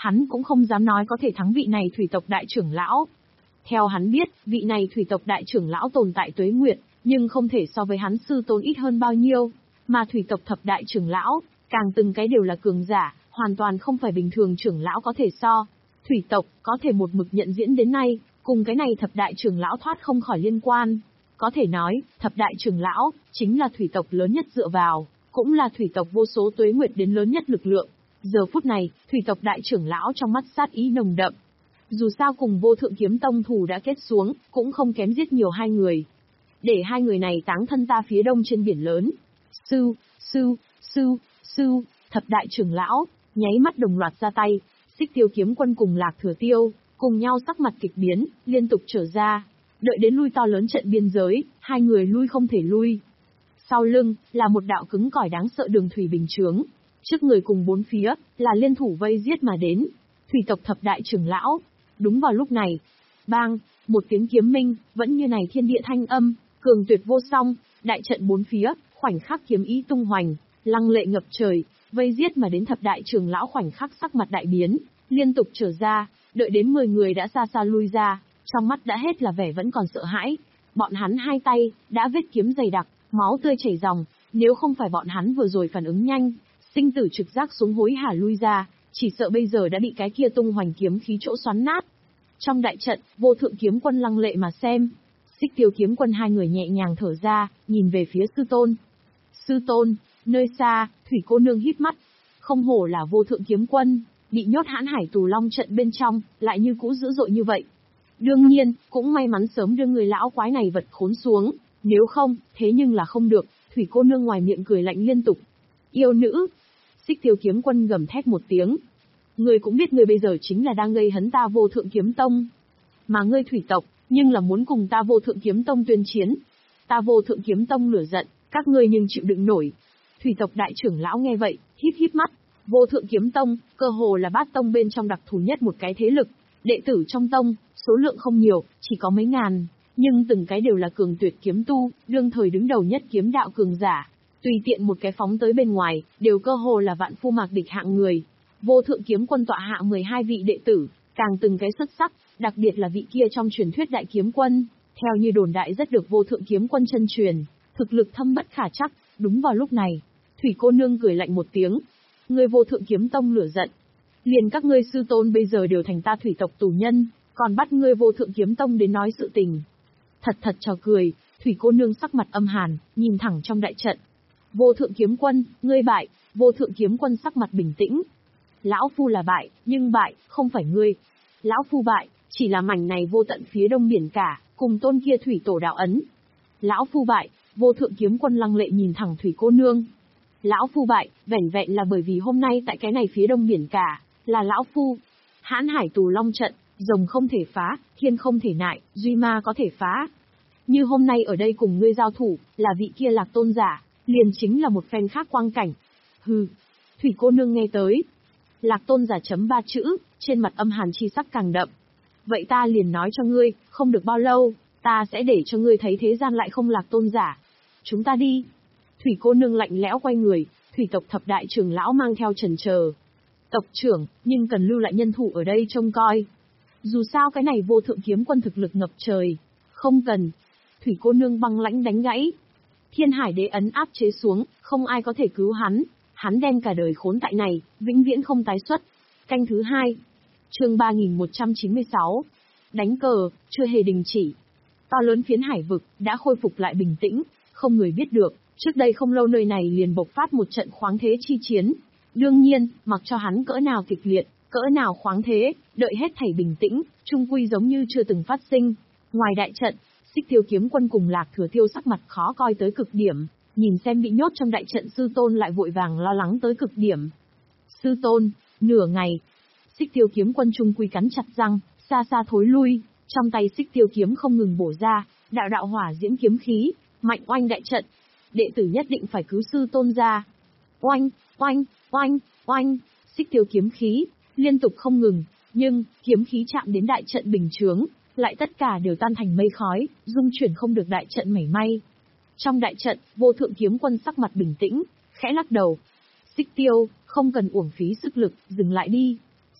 A: hắn cũng không dám nói có thể thắng vị này thủy tộc đại trưởng lão. Theo hắn biết, vị này thủy tộc đại trưởng lão tồn tại tuế nguyệt, nhưng không thể so với hắn sư tôn ít hơn bao nhiêu, mà thủy tộc thập đại trưởng lão, càng từng cái đều là cường giả, hoàn toàn không phải bình thường trưởng lão có thể so. Thủy tộc có thể một mực nhận diễn đến nay, cùng cái này thập đại trưởng lão thoát không khỏi liên quan. Có thể nói, thập đại trưởng lão chính là thủy tộc lớn nhất dựa vào, cũng là thủy tộc vô số tuế nguyệt đến lớn nhất lực lượng. Giờ phút này, thủy tộc đại trưởng lão trong mắt sát ý nồng đậm. Dù sao cùng Vô Thượng Kiếm Tông thù đã kết xuống, cũng không kém giết nhiều hai người. Để hai người này táng thân ta phía đông trên biển lớn. Sư, sư, sư, sư, thập đại trưởng lão, nháy mắt đồng loạt ra tay, Xích Tiêu Kiếm Quân cùng Lạc Thừa Tiêu, cùng nhau sắc mặt kịch biến, liên tục trở ra. Đợi đến lui to lớn trận biên giới, hai người lui không thể lui. Sau lưng, là một đạo cứng cỏi đáng sợ đường thủy bình chướng. Trước người cùng bốn phía, là liên thủ vây giết mà đến. Thủy tộc thập đại trưởng lão. Đúng vào lúc này, bang, một tiếng kiếm minh, vẫn như này thiên địa thanh âm, cường tuyệt vô song, đại trận bốn phía, khoảnh khắc kiếm ý tung hoành, lăng lệ ngập trời, vây giết mà đến thập đại trưởng lão khoảnh khắc sắc mặt đại biến, liên tục trở ra, đợi đến mười người đã xa xa lui ra, trong mắt đã hết là vẻ vẫn còn sợ hãi. Bọn hắn hai tay, đã vết kiếm dày đặc, máu tươi chảy ròng, nếu không phải bọn hắn vừa rồi phản ứng nhanh, sinh tử trực giác xuống hối hả lui ra, chỉ sợ bây giờ đã bị cái kia tung hoành kiếm khí chỗ xoắn nát. Trong đại trận, Vô Thượng Kiếm Quân lăng lệ mà xem. Xích Tiêu Kiếm Quân hai người nhẹ nhàng thở ra, nhìn về phía sư tôn. Sư tôn, nơi xa, Thủy cô nương híp mắt. Không hổ là Vô Thượng Kiếm Quân, bị nhốt hãn hải tù long trận bên trong, lại như cũ dữ dội như vậy. Đương nhiên, cũng may mắn sớm đưa người lão quái này vật khốn xuống, nếu không, thế nhưng là không được. Thủy cô nương ngoài miệng cười lạnh liên tục. Yêu nữ. Xích Tiêu Kiếm Quân gầm thét một tiếng. Ngươi cũng biết ngươi bây giờ chính là đang gây hấn ta Vô Thượng Kiếm Tông. Mà ngươi thủy tộc, nhưng là muốn cùng ta Vô Thượng Kiếm Tông tuyên chiến. Ta Vô Thượng Kiếm Tông lửa giận, các ngươi nhưng chịu đựng nổi. Thủy tộc đại trưởng lão nghe vậy, híp híp mắt. Vô Thượng Kiếm Tông, cơ hồ là bát tông bên trong đặc thù nhất một cái thế lực. Đệ tử trong tông, số lượng không nhiều, chỉ có mấy ngàn. Nhưng từng cái đều là cường tuyệt kiếm tu, đương thời đứng đầu nhất kiếm đạo cường giả. Tùy tiện một cái phóng tới bên ngoài, đều cơ hồ là vạn phu mạc địch hạng người. Vô Thượng Kiếm Quân tọa hạ mười hai vị đệ tử, càng từng cái xuất sắc, đặc biệt là vị kia trong truyền thuyết đại kiếm quân, theo như đồn đại rất được Vô Thượng Kiếm Quân chân truyền, thực lực thâm bất khả trắc. Đúng vào lúc này, Thủy cô nương cười lạnh một tiếng, ngươi Vô Thượng Kiếm Tông lửa giận, liền các ngươi sư tôn bây giờ đều thành ta thủy tộc tù nhân, còn bắt ngươi Vô Thượng Kiếm Tông đến nói sự tình. Thật thật trò cười. Thủy cô nương sắc mặt âm hàn, nhìn thẳng trong đại trận. Vô Thượng Kiếm Quân, ngươi bại. Vô Thượng Kiếm Quân sắc mặt bình tĩnh. Lão phu là bại, nhưng bại, không phải ngươi. Lão phu bại, chỉ là mảnh này vô tận phía đông biển cả, cùng tôn kia thủy tổ đạo ấn. Lão phu bại. Vô Thượng Kiếm Quân lăng lệ nhìn thẳng Thủy cô nương. Lão phu bại, vẻn vẹn là bởi vì hôm nay tại cái này phía đông biển cả, là lão phu. Hãn hải tù long trận, rồng không thể phá, thiên không thể nại, duy ma có thể phá. Như hôm nay ở đây cùng ngươi giao thủ, là vị kia Lạc tôn giả, liền chính là một phen khác quang cảnh. Hừ. Thủy cô nương nghe tới. Lạc tôn giả chấm ba chữ, trên mặt âm hàn chi sắc càng đậm. Vậy ta liền nói cho ngươi, không được bao lâu, ta sẽ để cho ngươi thấy thế gian lại không Lạc tôn giả. Chúng ta đi. Thủy cô nương lạnh lẽo quay người, thủy tộc thập đại trưởng lão mang theo chần chờ. Tộc trưởng, nhưng cần lưu lại nhân thủ ở đây trông coi. Dù sao cái này Vô Thượng Kiếm Quân thực lực ngập trời. Không cần. Thủy cô nương băng lãnh đánh gãy. Thiên hải đế ấn áp chế xuống, không ai có thể cứu hắn. Hắn đem cả đời khốn tại này, vĩnh viễn không tái xuất. Canh thứ hai. Chương ba nghìn một trăm chín mươi sáu. Đánh cờ, chưa hề đình chỉ. To lớn phiến hải vực, đã khôi phục lại bình tĩnh, không người biết được, trước đây không lâu nơi này liền bộc phát một trận khoáng thế chi chiến. Đương nhiên, mặc cho hắn cỡ nào kịch liệt, cỡ nào khoáng thế, đợi hết thảy bình tĩnh, chung quy giống như chưa từng phát sinh. Ngoài đại trận, Xích Tiêu Kiếm Quân cùng Lạc Thừa Tiêu sắc mặt khó coi tới cực điểm, nhìn xem bị nhốt trong đại trận sư tôn lại vội vàng lo lắng tới cực điểm. Sư tôn, nửa ngày. Xích Tiêu Kiếm Quân chung quy cắn chặt răng, xa xa thối lui, trong tay Xích Tiêu kiếm không ngừng bổ ra, đạo đạo hỏa diễm kiếm khí, mạnh oanh đại trận. Đệ tử nhất định phải cứu sư tôn ra. Oanh, oanh, oanh, oanh, Xích Tiêu kiếm khí, liên tục không ngừng, nhưng, kiếm khí chạm đến đại trận bình chướng, lại tất cả đều tan thành mây khói, dung chuyển không được đại trận mảy may. Trong đại trận, Vô Thượng Kiếm Quân sắc mặt bình tĩnh, khẽ lắc đầu. Xích Tiêu, không cần uổng phí sức lực, dừng lại đi.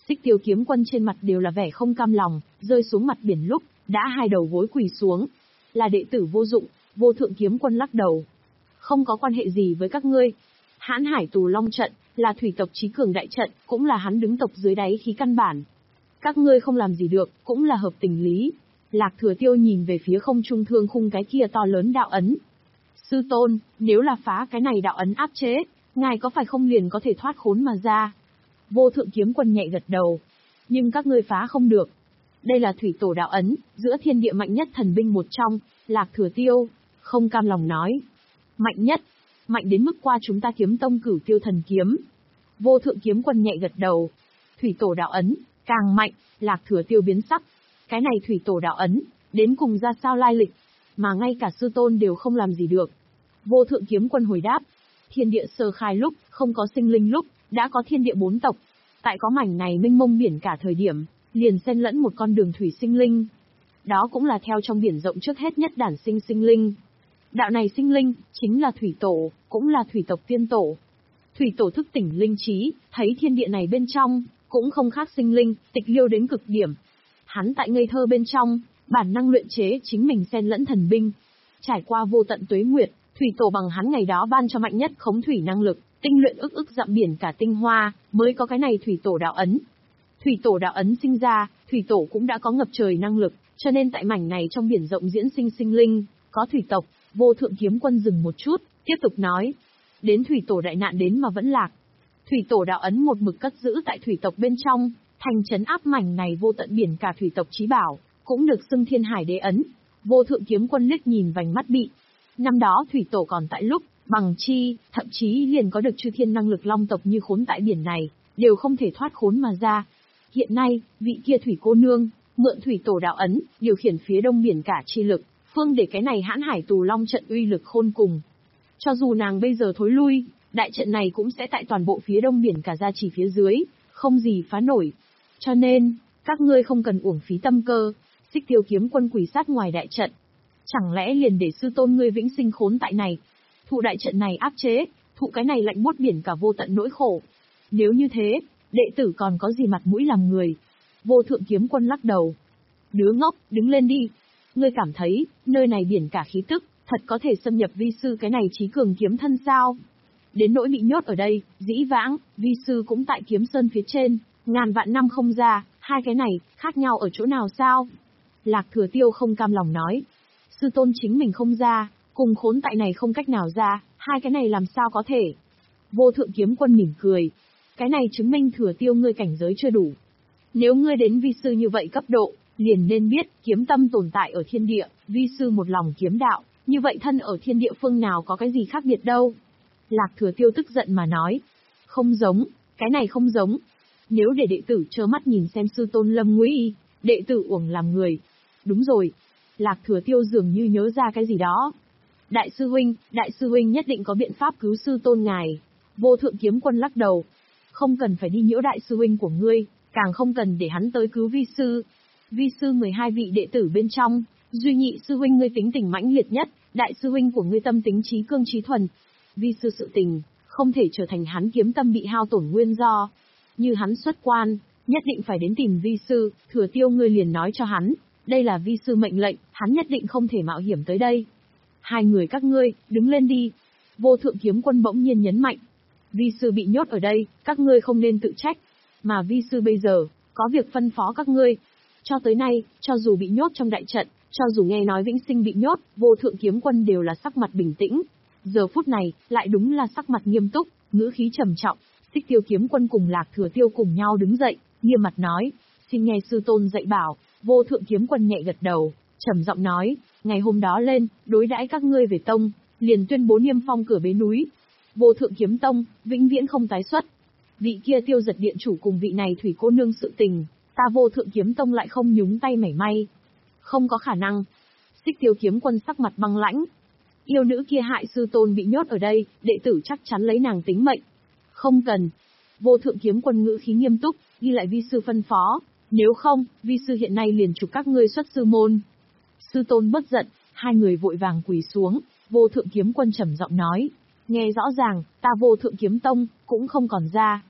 A: Xích Tiêu kiếm quân trên mặt đều là vẻ không cam lòng, rơi xuống mặt biển lúc, đã hai đầu gối quỳ xuống. Là đệ tử vô dụng, Vô Thượng kiếm quân lắc đầu. Không có quan hệ gì với các ngươi. Hãn Hải Tù Long trận, là thủy tộc chí cường đại trận, cũng là hắn đứng tộc dưới đáy khí căn bản. Các ngươi không làm gì được, cũng là hợp tình lý. Lạc Thừa Tiêu nhìn về phía không trung thương khung cái kia to lớn đạo ấn. Sư tôn, nếu là phá cái này đạo ấn áp chế, ngài có phải không liền có thể thoát khốn mà ra? Vô Thượng kiếm quân nhẹ gật đầu. Nhưng các ngươi phá không được. Đây là thủy tổ đạo ấn, giữa thiên địa mạnh nhất thần binh một trong, Lạc Thừa Tiêu, không cam lòng nói. Mạnh nhất, mạnh đến mức qua chúng ta Kiếm Tông Cửu Tiêu thần kiếm. Vô Thượng kiếm quân nhẹ gật đầu. Thủy tổ đạo ấn, càng mạnh, Lạc Thừa Tiêu biến sắc. Cái này thủy tổ đạo ấn, đến cùng ra sao lai lịch, mà ngay cả sư tôn đều không làm gì được. Vô Thượng kiếm quân hồi đáp, thiên địa sơ khai lúc, không có sinh linh lúc, đã có thiên địa bốn tộc. Tại có mảnh này mênh mông biển cả thời điểm, liền xen lẫn một con đường thủy sinh linh. Đó cũng là theo trong biển rộng trước hết nhất đản sinh sinh linh. Đạo này sinh linh, chính là thủy tổ, cũng là thủy tộc tiên tổ. Thủy tổ thức tỉnh linh trí, thấy thiên địa này bên trong, cũng không khác sinh linh, tịch liêu đến cực điểm. Hắn tại ngây thơ bên trong, bản năng luyện chế chính mình xen lẫn thần binh. Trải qua vô tận tuế nguyệt, thủy tổ bằng hắn ngày đó ban cho mạnh nhất khống thủy năng lực, tinh luyện ức ức dặm biển cả tinh hoa, mới có cái này thủy tổ đạo ấn. Thủy tổ đạo ấn sinh ra, thủy tổ cũng đã có ngập trời năng lực, cho nên tại mảnh này trong biển rộng diễn sinh sinh linh, có thủy tộc. Vô Thượng kiếm quân dừng một chút, tiếp tục nói. Đến thủy tổ đại nạn đến mà vẫn lạc. Thủy tổ đạo ấn một mực cất giữ tại thủy tộc bên trong, thành trấn áp mảnh này vô tận biển cả thủy tộc chí bảo, cũng được xưng Thiên Hải Đế ấn. Vô Thượng kiếm quân liếc nhìn vành mắt bị. Năm đó thủy tổ còn tại lúc, bằng chi, thậm chí liền có được chư thiên năng lực long tộc như khốn tại biển này, đều không thể thoát khốn mà ra. Hiện nay, vị kia thủy cô nương, mượn thủy tổ đạo ấn, điều khiển phía đông biển cả chi lực, phương để cái này Hãn Hải Tù Long trận uy lực khôn cùng. Cho dù nàng bây giờ thối lui, đại trận này cũng sẽ tại toàn bộ phía đông biển cả ra chỉ phía dưới, không gì phá nổi. Cho nên, các ngươi không cần uổng phí tâm cơ, Xích Tiêu kiếm quân quỳ sát ngoài đại trận. Chẳng lẽ liền để sư tôn ngươi vĩnh sinh khốn tại này, thụ đại trận này áp chế, thụ cái này lạnh buốt biển cả vô tận nỗi khổ. Nếu như thế, đệ tử còn có gì mặt mũi làm người? Vô Thượng kiếm quân lắc đầu. Đứa ngốc, đứng lên đi. Ngươi cảm thấy, nơi này biển cả khí tức, thật có thể xâm nhập vi sư cái này chí cường kiếm thân sao? Đến nỗi bị nhốt ở đây, dĩ vãng, vi sư cũng tại kiếm sơn phía trên, ngàn vạn năm không ra, hai cái này, khác nhau ở chỗ nào sao? Lạc Thừa Tiêu không cam lòng nói. Sư tôn chính mình không ra, cùng khốn tại này không cách nào ra, hai cái này làm sao có thể? Vô Thượng kiếm quân mỉm cười. Cái này chứng minh Thừa Tiêu ngươi cảnh giới chưa đủ. Nếu ngươi đến vi sư như vậy cấp độ, liền nên biết, kiếm tâm tồn tại ở thiên địa, vi sư một lòng kiếm đạo, như vậy thân ở thiên địa phương nào có cái gì khác biệt đâu. Lạc Thừa Tiêu tức giận mà nói. Không giống, cái này không giống. Nếu để đệ tử trơ mắt nhìn xem sư tôn lâm nguy, đệ tử uổng làm người. Đúng rồi. Lạc Thừa Tiêu dường như nhớ ra cái gì đó. Đại sư huynh, đại sư huynh nhất định có biện pháp cứu sư tôn ngài. Vô Thượng kiếm quân lắc đầu. Không cần phải đi nhiễu đại sư huynh của ngươi, càng không cần để hắn tới cứu vi sư. Vi sư mười hai vị đệ tử bên trong, duy nhị sư huynh ngươi tính tình mãnh liệt nhất, đại sư huynh của ngươi tâm tính trí cương trí thuần. Vi sư sự tình, không thể trở thành hắn kiếm tâm bị hao tổn nguyên do. Như hắn xuất quan, nhất định phải đến tìm vi sư, Thừa Tiêu ngươi liền nói cho hắn, đây là vi sư mệnh lệnh, hắn nhất định không thể mạo hiểm tới đây. Hai người các ngươi, đứng lên đi. Vô Thượng kiếm quân bỗng nhiên nhấn mạnh. Vi sư bị nhốt ở đây, các ngươi không nên tự trách. Mà vi sư bây giờ, có việc phân phó các ngươi. Cho tới nay, cho dù bị nhốt trong đại trận, cho dù nghe nói vĩnh sinh bị nhốt, Vô Thượng kiếm quân đều là sắc mặt bình tĩnh. Giờ phút này, lại đúng là sắc mặt nghiêm túc, ngữ khí trầm trọng. Xích Tiêu kiếm quân cùng Lạc Thừa Tiêu cùng nhau đứng dậy, nghiêm mặt nói, xin nghe sư tôn dạy bảo. Vô Thượng kiếm quân nhẹ gật đầu, trầm giọng nói, ngày hôm đó lên, đối đãi các ngươi về tông, liền tuyên bố niêm phong cửa bế núi. Vô Thượng kiếm tông, vĩnh viễn không tái xuất. Vị kia Tiêu Giật điện chủ cùng vị này thủy cô nương sự tình, ta Vô Thượng kiếm tông lại không nhúng tay mảy may. Không có khả năng. Xích Tiêu kiếm quân sắc mặt băng lãnh. Yêu nữ kia hại sư tôn bị nhốt ở đây, đệ tử chắc chắn lấy nàng tính mệnh. Không cần. Vô Thượng kiếm quân ngữ khí nghiêm túc, ghi lại vi sư phân phó. Nếu không, vi sư hiện nay liền trục các ngươi xuất sư môn. Sư tôn bất giận, hai người vội vàng quỳ xuống. Vô Thượng kiếm quân trầm giọng nói, nghe rõ ràng, ta Vô Thượng kiếm tông cũng không còn ra.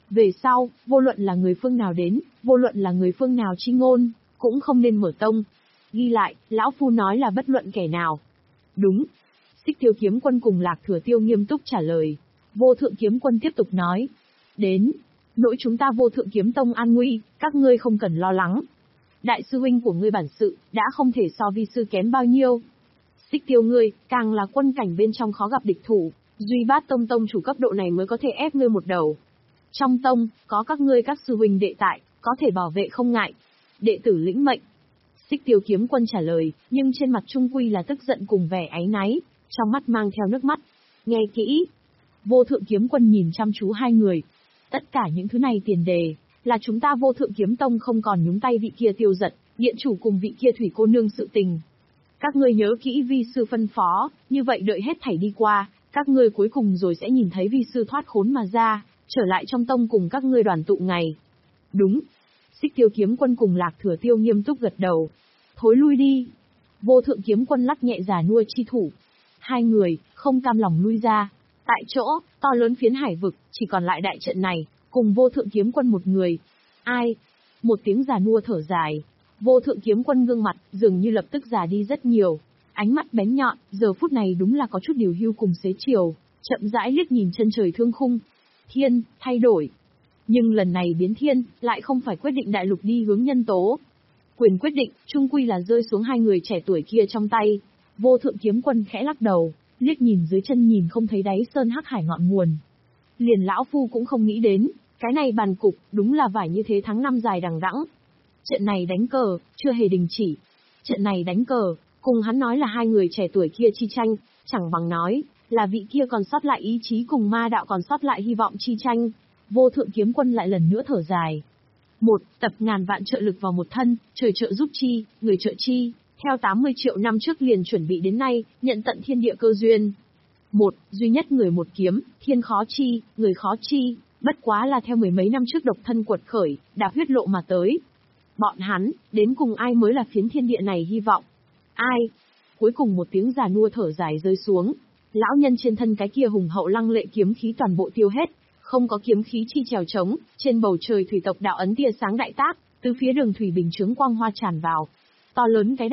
A: Về sau, vô luận là người phương nào đến, vô luận là người phương nào chi ngôn, cũng không nên mở tông. Ghi lại, lão phu nói là bất luận kẻ nào. Đúng. Xích Tiêu Kiếm Quân cùng Lạc Thừa Tiêu nghiêm túc trả lời. Vô Thượng Kiếm Quân tiếp tục nói. Đến. Nỗi chúng ta Vô Thượng Kiếm Tông an nguy, các ngươi không cần lo lắng. Đại sư huynh của ngươi bản sự, đã không thể so vi sư kém bao nhiêu. Xích Tiêu ngươi, càng là quân cảnh bên trong khó gặp địch thủ, duy bát tông tông chủ cấp độ này mới có thể ép ngươi một đầu. Trong tông, có các ngươi các sư huynh đệ tại, có thể bảo vệ không ngại. Đệ tử lĩnh mệnh. Xích Tiêu Kiếm Quân trả lời, nhưng trên mặt trung quy là tức giận cùng vẻ áy náy, trong mắt mang theo nước mắt. Nghe kỹ. Vô Thượng Kiếm Quân nhìn chăm chú hai người. Tất cả những thứ này tiền đề, là chúng ta Vô Thượng Kiếm Tông không còn nhúng tay vị kia Tiêu Giật, điện chủ cùng vị kia Thủy cô nương sự tình. Các ngươi nhớ kỹ vi sư phân phó, như vậy đợi hết thảy đi qua, các ngươi cuối cùng rồi sẽ nhìn thấy vi sư thoát khốn mà ra, trở lại trong tông cùng các ngươi đoàn tụ ngày. Đúng. Xích Tiêu Kiếm Quân cùng Lạc Thừa Tiêu nghiêm túc gật đầu. Thối lui đi. Vô Thượng Kiếm Quân lắc nhẹ già nua chi thủ. Hai người, không cam lòng lui ra. Tại chỗ, to lớn phiến hải vực, chỉ còn lại đại trận này, cùng Vô Thượng Kiếm Quân một người. Ai? Một tiếng già nua thở dài. Vô Thượng Kiếm Quân gương mặt, dường như lập tức già đi rất nhiều. Ánh mắt bén nhọn, giờ phút này đúng là có chút điều hưu cùng xế chiều, chậm rãi liếc nhìn chân trời thương khung. Thiên, thay đổi. Nhưng lần này biến thiên, lại không phải quyết định đại lục đi hướng nhân tố. Quyền quyết định, chung quy là rơi xuống hai người trẻ tuổi kia trong tay. Vô Thượng Kiếm Quân khẽ lắc đầu, liếc nhìn dưới chân nhìn không thấy đáy sơn hắc hải ngọn nguồn. Liền lão phu cũng không nghĩ đến, cái này bàn cục, đúng là vải như thế tháng năm dài đằng đẵng. Trận này đánh cờ, chưa hề đình chỉ. Trận này đánh cờ, cùng hắn nói là hai người trẻ tuổi kia chi tranh, chẳng bằng nói, là vị kia còn sót lại ý chí cùng ma đạo còn sót lại hy vọng chi tranh. Vô Thượng Kiếm Quân lại lần nữa thở dài. Một, tập ngàn vạn trợ lực vào một thân, trời trợ giúp chi, người trợ chi, theo tám mươi triệu năm trước liền chuẩn bị đến nay, nhận tận thiên địa cơ duyên. Một, duy nhất người một kiếm, thiên khó chi, người khó chi, bất quá là theo mười mấy năm trước độc thân quật khởi, đạp huyết lộ mà tới. Bọn hắn, đến cùng ai mới là phiến thiên địa này hy vọng? Ai? Cuối cùng một tiếng già nua thở dài rơi xuống. Lão nhân trên thân cái kia hùng hậu lăng lệ kiếm khí toàn bộ tiêu hết, không có kiếm khí chi trèo trống, trên bầu trời thủy tộc đạo ấn tia sáng đại tác, từ phía đường thủy bình chướng quang hoa tràn vào. To lớn cái